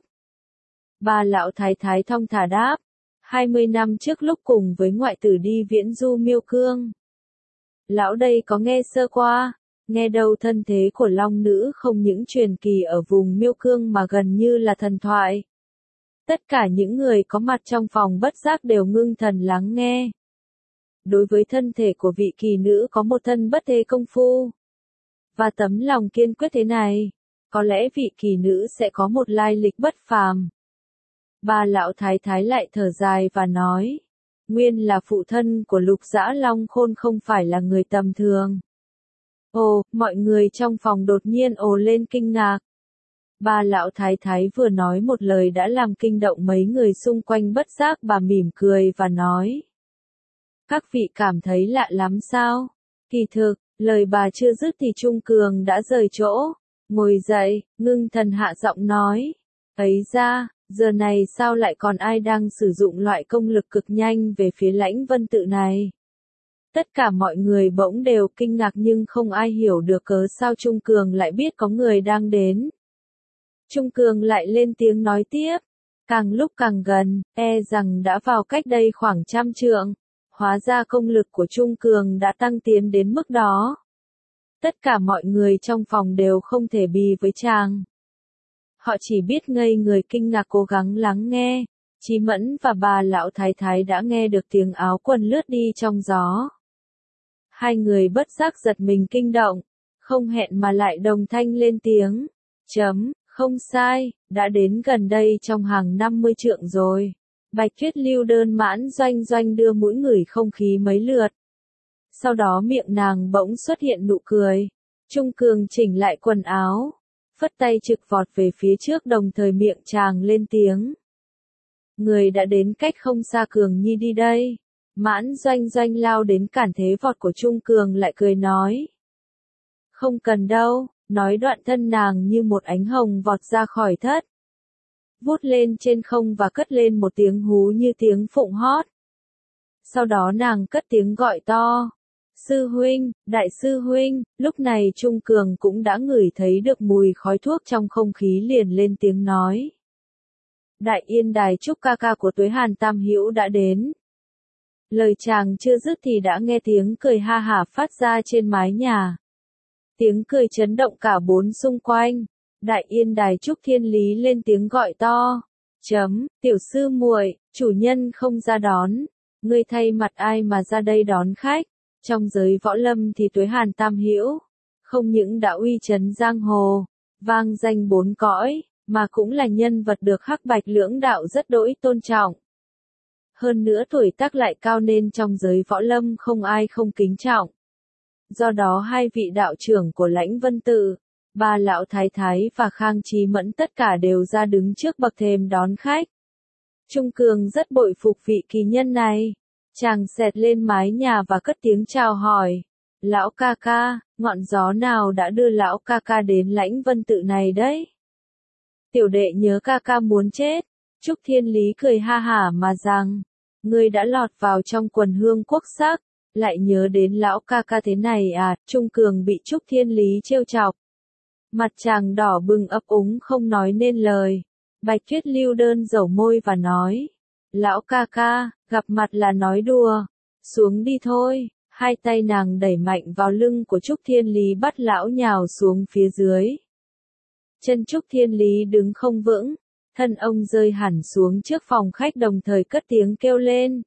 Ba lão thái thái thong thả đáp, hai mươi năm trước lúc cùng với ngoại tử đi viễn du Miêu Cương. Lão đây có nghe sơ qua, nghe đâu thân thế của Long nữ không những truyền kỳ ở vùng Miêu Cương mà gần như là thần thoại. Tất cả những người có mặt trong phòng bất giác đều ngưng thần lắng nghe. Đối với thân thể của vị kỳ nữ có một thân bất thế công phu và tấm lòng kiên quyết thế này, có lẽ vị kỳ nữ sẽ có một lai lịch bất phàm. Ba lão thái thái lại thở dài và nói, nguyên là phụ thân của Lục Dã Long Khôn không phải là người tầm thường. Ồ, mọi người trong phòng đột nhiên ồ lên kinh ngạc. Ba lão thái thái vừa nói một lời đã làm kinh động mấy người xung quanh bất giác bà mỉm cười và nói. Các vị cảm thấy lạ lắm sao? Kỳ thực, lời bà chưa dứt thì Trung Cường đã rời chỗ, ngồi dậy, ngưng thần hạ giọng nói. Ấy ra, giờ này sao lại còn ai đang sử dụng loại công lực cực nhanh về phía Lãnh Vân Tự này? Tất cả mọi người bỗng đều kinh ngạc nhưng không ai hiểu được cớ sao Trung Cường lại biết có người đang đến. Trung Cường lại lên tiếng nói tiếp, càng lúc càng gần, e rằng đã vào cách đây khoảng trăm trượng. Hóa ra công lực của Trung Cường đã tăng tiến đến mức đó. Tất cả mọi người trong phòng đều không thể bì với chàng. Họ chỉ biết ngây người kinh ngạc cố gắng lắng nghe. Chí Mẫn và bà lão thái thái đã nghe được tiếng áo quần lướt đi trong gió. Hai người bất giác giật mình kinh động, không hẹn mà lại đồng thanh lên tiếng. Chấm, không sai, đã đến gần đây trong hàng năm mươi trượng rồi. Bạch Tuyết Lưu Đơn Mãn Doanh Doanh đưa mũi ngửi không khí mấy lượt. Sau đó miệng nàng bỗng xuất hiện nụ cười. Trung Cường chỉnh lại quần áo, phất tay trực vọt về phía trước đồng thời miệng chàng lên tiếng. Người đã đến cách không xa Cường Nhi đi đây. Mãn Doanh Doanh lao đến cản thế vọt của Trung Cường lại cười nói. Không cần đâu, nói đoạn thân nàng như một ánh hồng vọt ra khỏi thất. Vút lên trên không và cất lên một tiếng hú như tiếng phụng hót. Sau đó nàng cất tiếng gọi to. Sư huynh, đại sư huynh, lúc này Trung Cường cũng đã ngửi thấy được mùi khói thuốc trong không khí liền lên tiếng nói. Đại Yên Đài Trúc ca ca của Tuế Hàn Tam Hữu đã đến. Lời chàng chưa dứt thì đã nghe tiếng cười ha hả phát ra trên mái nhà. Tiếng cười chấn động cả bốn xung quanh. Đại Yên Đài Trúc Thiên Lý lên tiếng gọi to. Chấm, tiểu sư muội, chủ nhân không ra đón. Ngươi thay mặt ai mà ra đây đón khách? Trong giới võ lâm thì Tuế Hàn Tam Hữu không những đã uy chấn giang hồ, vang danh bốn cõi, mà cũng là nhân vật được Hắc Bạch lưỡng đạo rất đỗi tôn trọng. Hơn nữa tuổi tác lại cao nên trong giới võ lâm không ai không kính trọng. Do đó hai vị đạo trưởng của Lãnh Vân Tự, ba lão thái thái và Khang Chí Mẫn tất cả đều ra đứng trước bậc thềm đón khách. Trung Cường rất bội phục vị kỳ nhân này. Chàng xẹt lên mái nhà và cất tiếng chào hỏi. Lão ca ca, ngọn gió nào đã đưa lão ca ca đến Lãnh Vân Tự này đấy? Tiểu đệ nhớ ca ca muốn chết. Trúc Thiên Lý cười ha hả mà rằng, ngươi đã lọt vào trong quần hương quốc sắc, lại nhớ đến lão ca ca thế này à? Trung Cường bị Trúc Thiên Lý trêu chọc. Mặt chàng đỏ bừng ấp úng không nói nên lời. Bạch Tuyết Lưu Đơn dẩu môi và nói, lão ca ca, gặp mặt là nói đùa, xuống đi thôi. Hai tay nàng đẩy mạnh vào lưng của Trúc Thiên Lý bắt lão nhào xuống phía dưới. Chân Trúc Thiên Lý đứng không vững, thân ông rơi hẳn xuống trước phòng khách đồng thời cất tiếng kêu lên.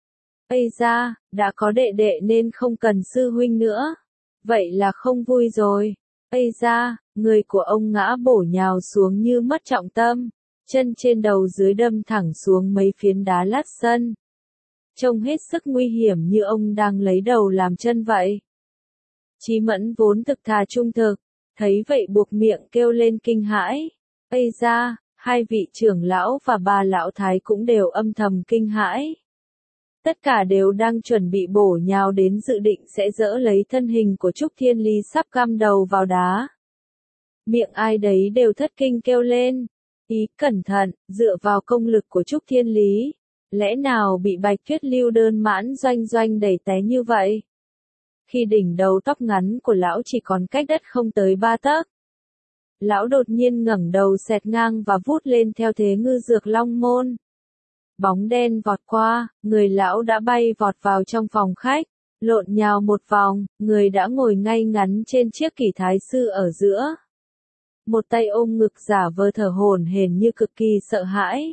Ây da, đã có đệ đệ nên không cần sư huynh nữa. Vậy là không vui rồi. Ây da, người của ông ngã bổ nhào xuống như mất trọng tâm. Chân trên đầu dưới đâm thẳng xuống mấy phiến đá lát sân. Trông hết sức nguy hiểm như ông đang lấy đầu làm chân vậy. Chí Mẫn vốn thực thà trung thực, thấy vậy buộc miệng kêu lên kinh hãi. Ây da, hai vị trưởng lão và bà lão thái cũng đều âm thầm kinh hãi. Tất cả đều đang chuẩn bị bổ nhào đến dự định sẽ dỡ lấy thân hình của Trúc Thiên Lý sắp cắm đầu vào đá. Miệng ai đấy đều thất kinh kêu lên. Ý cẩn thận, dựa vào công lực của Trúc Thiên Lý. Lẽ nào bị Bạch Tuyết Lưu đơn mãn doanh doanh đẩy té như vậy? Khi đỉnh đầu tóc ngắn của lão chỉ còn cách đất không tới ba tấc. Lão đột nhiên ngẩng đầu xẹt ngang và vút lên theo thế ngư dược long môn. Bóng đen vọt qua, người lão đã bay vọt vào trong phòng khách, lộn nhào một vòng, người đã ngồi ngay ngắn trên chiếc kỷ thái sư ở giữa. Một tay ôm ngực giả vờ thở hổn hển như cực kỳ sợ hãi.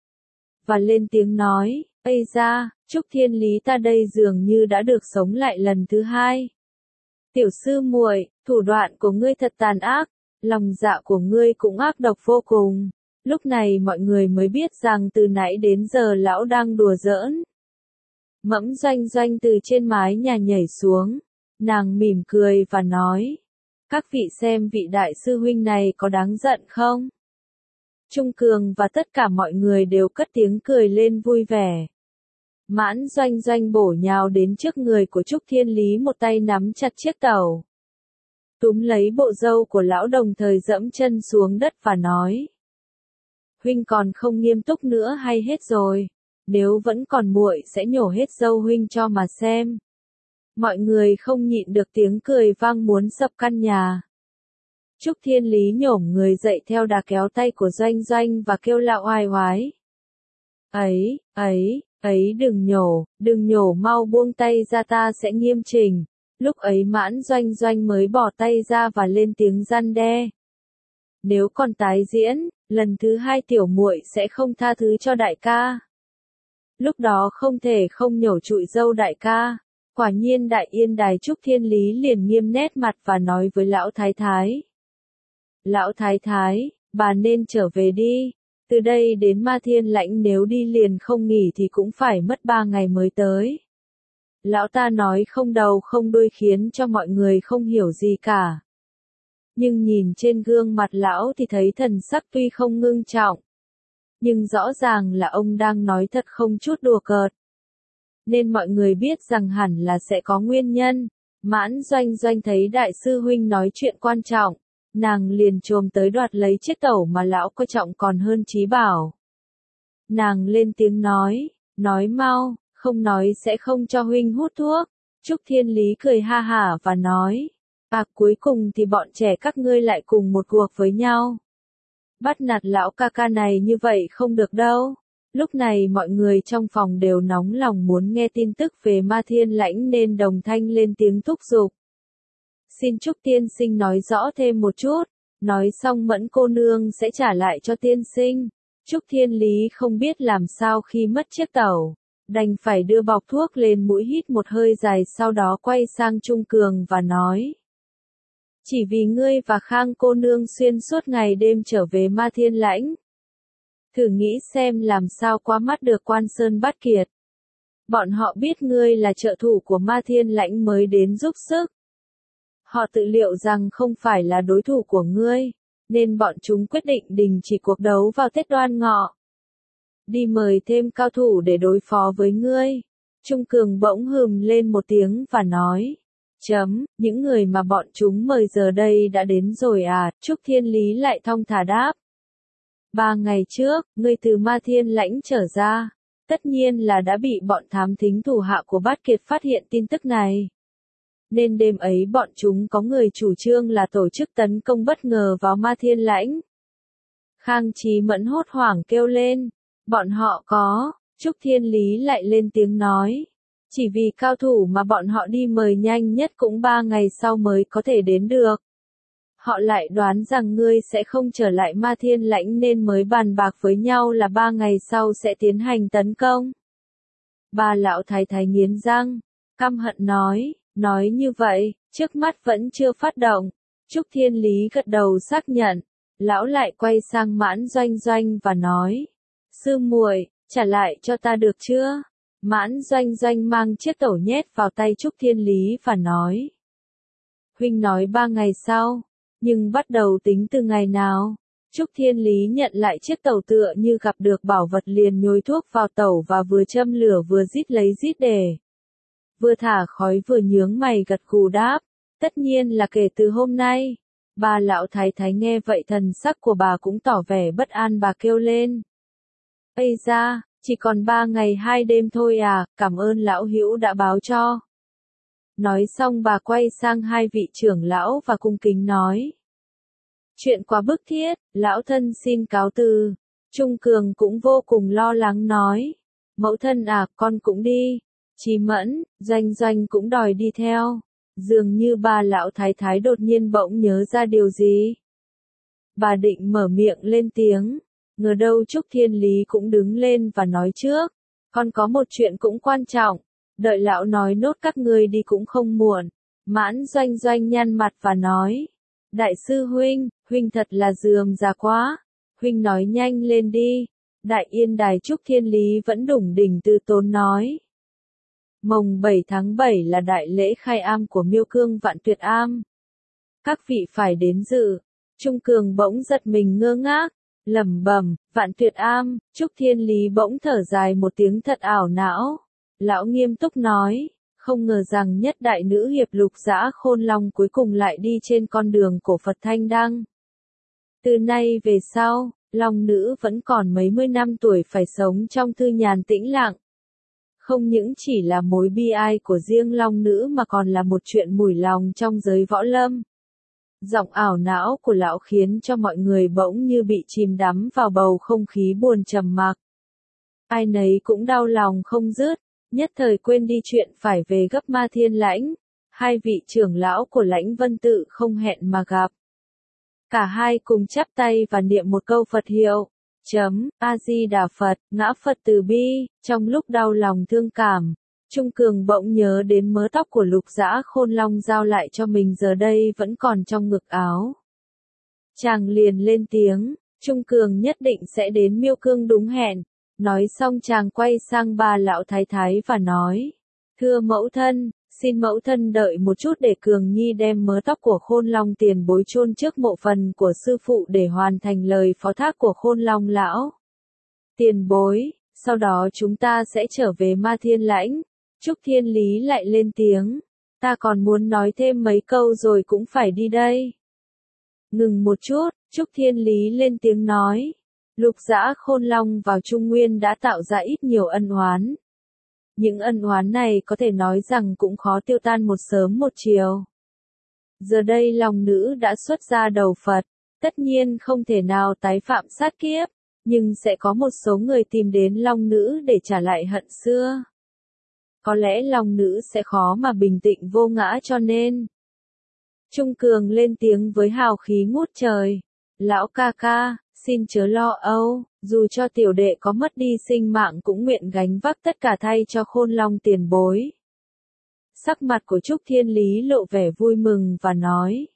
Và lên tiếng nói, Ây da, Trúc Thiên Lý ta đây dường như đã được sống lại lần thứ hai. Tiểu sư muội, thủ đoạn của ngươi thật tàn ác, lòng dạ của ngươi cũng ác độc vô cùng. Lúc này mọi người mới biết rằng từ nãy đến giờ lão đang đùa giỡn. Mẫm Doanh Doanh từ trên mái nhà nhảy xuống, nàng mỉm cười và nói, các vị xem vị đại sư huynh này có đáng giận không? Trung Cường và tất cả mọi người đều cất tiếng cười lên vui vẻ. Mãn Doanh Doanh bổ nhào đến trước người của Trúc Thiên Lý, một tay nắm chặt chiếc tàu. Túm lấy bộ râu của lão đồng thời dẫm chân xuống đất và nói. Huynh còn không nghiêm túc nữa hay hết rồi? Nếu vẫn còn muội sẽ nhổ hết râu huynh cho mà xem. Mọi người không nhịn được tiếng cười vang muốn sập căn nhà. Trúc Thiên Lý nhổm người dậy theo đà kéo tay của Doanh Doanh và kêu la oai oái. Ấy, ấy, ấy đừng nhổ, đừng nhổ, mau buông tay ra, ta sẽ nghiêm chỉnh. Lúc ấy Mãn Doanh Doanh mới bỏ tay ra và lên tiếng răn đe. Nếu còn tái diễn, lần thứ hai tiểu muội sẽ không tha thứ cho đại ca. Lúc đó không thể không nhổ trụi râu đại ca. Quả nhiên đại yên đài Trúc Thiên Lý liền nghiêm nét mặt và nói với lão thái thái. Lão thái thái, bà nên trở về đi. Từ đây đến Ma Thiên Lãnh nếu đi liền không nghỉ thì cũng phải mất ba ngày mới tới. Lão ta nói không đầu không đuôi khiến cho mọi người không hiểu gì cả. Nhưng nhìn trên gương mặt lão thì thấy thần sắc tuy không ngưng trọng. Nhưng rõ ràng là ông đang nói thật không chút đùa cợt. Nên mọi người biết rằng hẳn là sẽ có nguyên nhân. Mãn Doanh Doanh thấy đại sư huynh nói chuyện quan trọng. Nàng liền chồm tới đoạt lấy chiếc tẩu mà lão coi trọng còn hơn Chí Bảo. Nàng lên tiếng nói, nói mau, không nói sẽ không cho huynh hút thuốc. Trúc Thiên Lý cười ha hả và nói, à cuối cùng thì bọn trẻ các ngươi lại cùng một cuộc với nhau. Bắt nạt lão ca ca này như vậy không được đâu. Lúc này mọi người trong phòng đều nóng lòng muốn nghe tin tức về Ma Thiên Lãnh nên đồng thanh lên tiếng thúc giục. Xin Trúc tiên sinh nói rõ thêm một chút. Nói xong Mẫn cô nương sẽ trả lại cho tiên sinh. Trúc Thiên Lý không biết làm sao khi mất chiếc tẩu. Đành phải đưa bọc thuốc lên mũi hít một hơi dài, sau đó quay sang Trung Cường và nói. Chỉ vì ngươi và Khang cô nương xuyên suốt ngày đêm trở về Ma Thiên Lãnh. Thử nghĩ xem làm sao qua mắt được Quan Sơn Bát Kiệt. Bọn họ biết ngươi là trợ thủ của Ma Thiên Lãnh mới đến giúp sức. Họ tự liệu rằng không phải là đối thủ của ngươi, nên bọn chúng quyết định đình chỉ cuộc đấu vào Tết Đoan Ngọ. Đi mời thêm cao thủ để đối phó với ngươi. Trung Cường bỗng hừm lên một tiếng và nói. Chấm, những người mà bọn chúng mời giờ đây đã đến rồi à? Trúc Thiên Lý lại thong thả đáp. Ba ngày trước, ngươi từ Ma Thiên Lãnh trở ra. Tất nhiên là đã bị bọn thám thính thủ hạ của Bát Kiệt phát hiện tin tức này. Nên đêm ấy bọn chúng có người chủ trương là tổ chức tấn công bất ngờ vào Ma Thiên Lãnh. Khang Chí Mẫn hốt hoảng kêu lên. Bọn họ có. Trúc Thiên Lý lại lên tiếng nói. Chỉ vì cao thủ mà bọn họ đi mời nhanh nhất cũng ba ngày sau mới có thể đến được. Họ lại đoán rằng ngươi sẽ không trở lại Ma Thiên Lãnh nên mới bàn bạc với nhau là ba ngày sau sẽ tiến hành tấn công. Ba lão thái thái nghiến răng, căm hận nói, nói như vậy, trước mắt vẫn chưa phát động. Trúc Thiên Lý gật đầu xác nhận, lão lại quay sang Mãn Doanh Doanh và nói, sư muội, trả lại cho ta được chưa? Mãn Doanh Doanh mang chiếc tẩu nhét vào tay Trúc Thiên Lý và nói, huynh nói ba ngày sau, nhưng bắt đầu tính từ ngày nào? Trúc Thiên Lý nhận lại chiếc tẩu tựa như gặp được bảo vật liền nhồi thuốc vào tẩu và vừa châm lửa vừa rít lấy rít để. Vừa thả khói vừa nhướng mày gật gù đáp, tất nhiên là kể từ hôm nay. Ba lão thái thái nghe vậy thần sắc của bà cũng tỏ vẻ bất an, bà kêu lên. Ây da, chỉ còn ba ngày hai đêm thôi à, cảm ơn lão hữu đã báo cho. Nói xong bà quay sang hai vị trưởng lão và cung kính nói. Chuyện quá bức thiết, lão thân xin cáo từ. Trung Cường cũng vô cùng lo lắng nói. Mẫu thân à, con cũng đi. Chí Mẫn, Doanh Doanh cũng đòi đi theo. Dường như bà lão thái thái đột nhiên bỗng nhớ ra điều gì. Bà định mở miệng lên tiếng. Ngờ đâu Trúc Thiên Lý cũng đứng lên và nói trước. Con có một chuyện cũng quan trọng. Đợi lão nói nốt các ngươi đi cũng không muộn. Mãn Doanh Doanh nhăn mặt và nói. Đại sư huynh, huynh thật là rườm rà quá. Huynh nói nhanh lên đi. Đại Yên Đài Trúc Thiên Lý vẫn đủng đỉnh từ tốn nói. Mồng bảy tháng bảy là đại lễ khai am của Miêu Cương Vạn Tuyệt Am. Các vị phải đến dự. Trung Cường bỗng giật mình ngơ ngác, lẩm bẩm, Vạn Tuyệt Am. Trúc Thiên Lý bỗng thở dài một tiếng thật ảo não. Lão nghiêm túc nói, không ngờ rằng nhất đại nữ hiệp Lục Dã Khôn Long cuối cùng lại đi trên con đường của Phật Thanh Đăng. Từ nay về sau, Long nữ vẫn còn mấy mươi năm tuổi phải sống trong thư nhàn tĩnh lặng. Không những chỉ là mối bi ai của riêng Long nữ mà còn là một chuyện mủi lòng trong giới võ lâm. Giọng ảo não của lão khiến cho mọi người bỗng như bị chìm đắm vào bầu không khí buồn trầm mặc. Ai nấy cũng đau lòng không dứt, nhất thời quên đi chuyện phải về gấp Ma Thiên Lãnh. Hai vị trưởng lão của Lãnh Vân Tự không hẹn mà gặp. Cả hai cùng chắp tay và niệm một câu Phật hiệu. Chấm, A-di-đà Phật, ngã Phật từ bi. Trong lúc đau lòng thương cảm, Trung Cường bỗng nhớ đến mớ tóc của Lục Dã Khôn Long giao lại cho mình giờ đây vẫn còn trong ngực áo. Chàng liền lên tiếng, Trung Cường nhất định sẽ đến Miêu Cương đúng hẹn. Nói xong chàng quay sang ba lão thái thái và nói, thưa mẫu thân, xin mẫu thân đợi một chút để Cường Nhi đem mớ tóc của Khôn Long tiền bối chôn trước mộ phần của sư phụ để hoàn thành lời phó thác của Khôn Long lão. Tiền bối, sau đó chúng ta sẽ trở về Ma Thiên Lãnh. Trúc Thiên Lý lại lên tiếng, ta còn muốn nói thêm mấy câu rồi cũng phải đi đây. Ngừng một chút, Trúc Thiên Lý lên tiếng nói. Lục Dã Khôn Long vào Trung Nguyên đã tạo ra ít nhiều ân oán. Những ân oán này có thể nói rằng cũng khó tiêu tan một sớm một chiều. Giờ đây Long nữ đã xuất ra đầu Phật, tất nhiên không thể nào tái phạm sát kiếp, nhưng sẽ có một số người tìm đến Long nữ để trả lại hận xưa. Có lẽ Long nữ sẽ khó mà bình tĩnh vô ngã cho nên. Trung Cường lên tiếng với hào khí ngút trời. Lão ca ca, xin chớ lo âu, dù cho tiểu đệ có mất đi sinh mạng cũng nguyện gánh vác tất cả thay cho Khôn Long tiền bối. Sắc mặt của Trúc Thiên Lý lộ vẻ vui mừng và nói.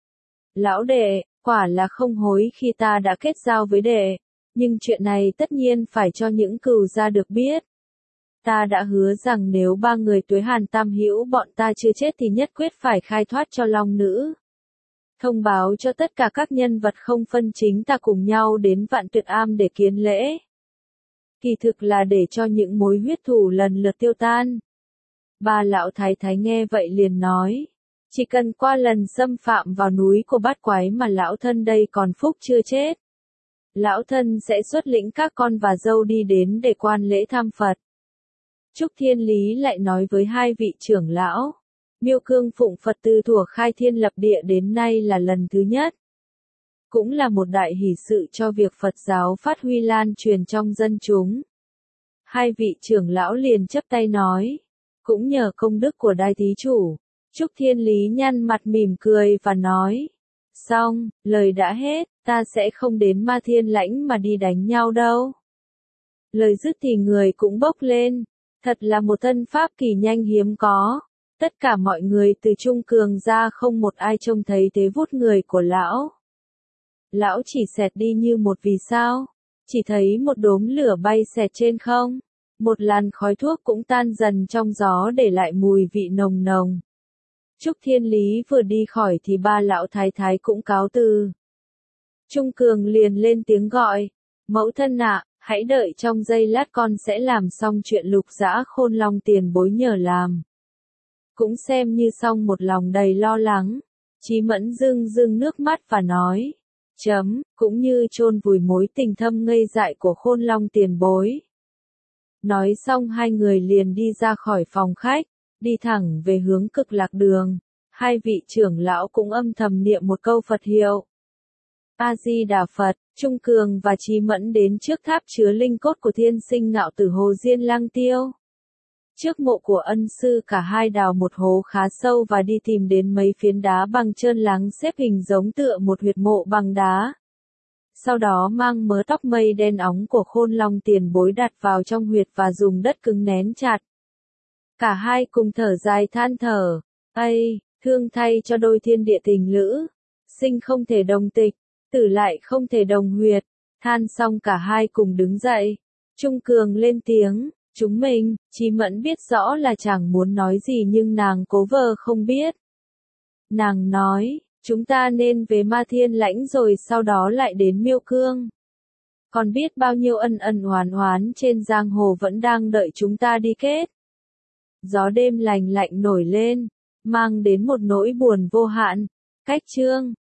Lão đệ, quả là không hối khi ta đã kết giao với đệ, nhưng chuyện này tất nhiên phải cho những cừu gia được biết. Ta đã hứa rằng nếu ba người Tuế Hàn Tam Hữu bọn ta chưa chết thì nhất quyết phải khai thoát cho Long nữ. Thông báo cho tất cả các nhân vật không phân chính ta cùng nhau đến Vạn Tuyệt Am để kiến lễ. Kỳ thực là để cho những mối huyết thù lần lượt tiêu tan. Ba lão thái thái nghe vậy liền nói, chỉ cần qua lần xâm phạm vào núi của bát quái mà lão thân đây còn phúc chưa chết. Lão thân sẽ xuất lĩnh các con và dâu đi đến để quan lễ thăm Phật. Trúc Thiên Lý lại nói với hai vị trưởng lão. Miêu Cương phụng Phật từ thuở khai thiên lập địa đến nay là lần thứ nhất. Cũng là một đại hỷ sự cho việc Phật giáo phát huy lan truyền trong dân chúng. Hai vị trưởng lão liền chắp tay nói. cũng nhờ công đức của Đại thí chủ. Trúc Thiên Lý nhăn mặt mỉm cười và nói, xong, lời đã hết, ta sẽ không đến Ma Thiên Lãnh mà đi đánh nhau đâu. Lời dứt thì người cũng bốc lên, thật là một thân pháp kỳ nhanh hiếm có. Tất cả mọi người từ Trung Cường ra không một ai trông thấy thế vút người của lão. Lão chỉ xẹt đi như một vì sao, chỉ thấy một đốm lửa bay xẹt trên không, một làn khói thuốc cũng tan dần trong gió để lại mùi vị nồng nồng. Trúc Thiên Lý vừa đi khỏi thì ba lão thái thái cũng cáo từ. Trung Cường liền lên tiếng gọi, mẫu thân ạ, hãy đợi trong giây lát con sẽ làm xong chuyện Lục Dã Khôn Long tiền bối nhờ làm. Cũng xem như xong một lòng đầy lo lắng. Chí Mẫn rưng rưng nước mắt và nói, chấm, cũng như chôn vùi mối tình thâm ngây dại của Khôn Long tiền bối. Nói xong hai người liền đi ra khỏi phòng khách, đi thẳng về hướng Cực Lạc Đường. Hai vị trưởng lão cũng âm thầm niệm một câu Phật hiệu. A Di Đà Phật. Trung Cường và Chí Mẫn đến trước tháp chứa linh cốt của Thiên Sinh Ngạo Tử Hồ Diên Lang Tiêu. Trước mộ của ân sư cả hai đào một hố khá sâu và đi tìm đến mấy phiến đá bằng trơn láng xếp hình giống tựa một huyệt mộ bằng đá. Sau đó mang mớ tóc mây đen óng của Khôn Long tiền bối đặt vào trong huyệt và dùng đất cứng nén chặt. Cả hai cùng thở dài than thở, ây, thương thay cho đôi thiên địa tình lữ, sinh không thể đồng tịch, tử lại không thể đồng huyệt. Than xong cả hai cùng đứng dậy. Trung Cường lên tiếng, chúng mình. Chí Mẫn biết rõ là chẳng muốn nói gì nhưng nàng cố vờ không biết. Nàng nói, chúng ta nên về Ma Thiên Lãnh rồi sau đó lại đến Miêu Cương. Còn biết bao nhiêu ân ân oán oán trên giang hồ vẫn đang đợi chúng ta đi kết. Gió đêm lành lạnh nổi lên, mang đến một nỗi buồn vô hạn. Cách chương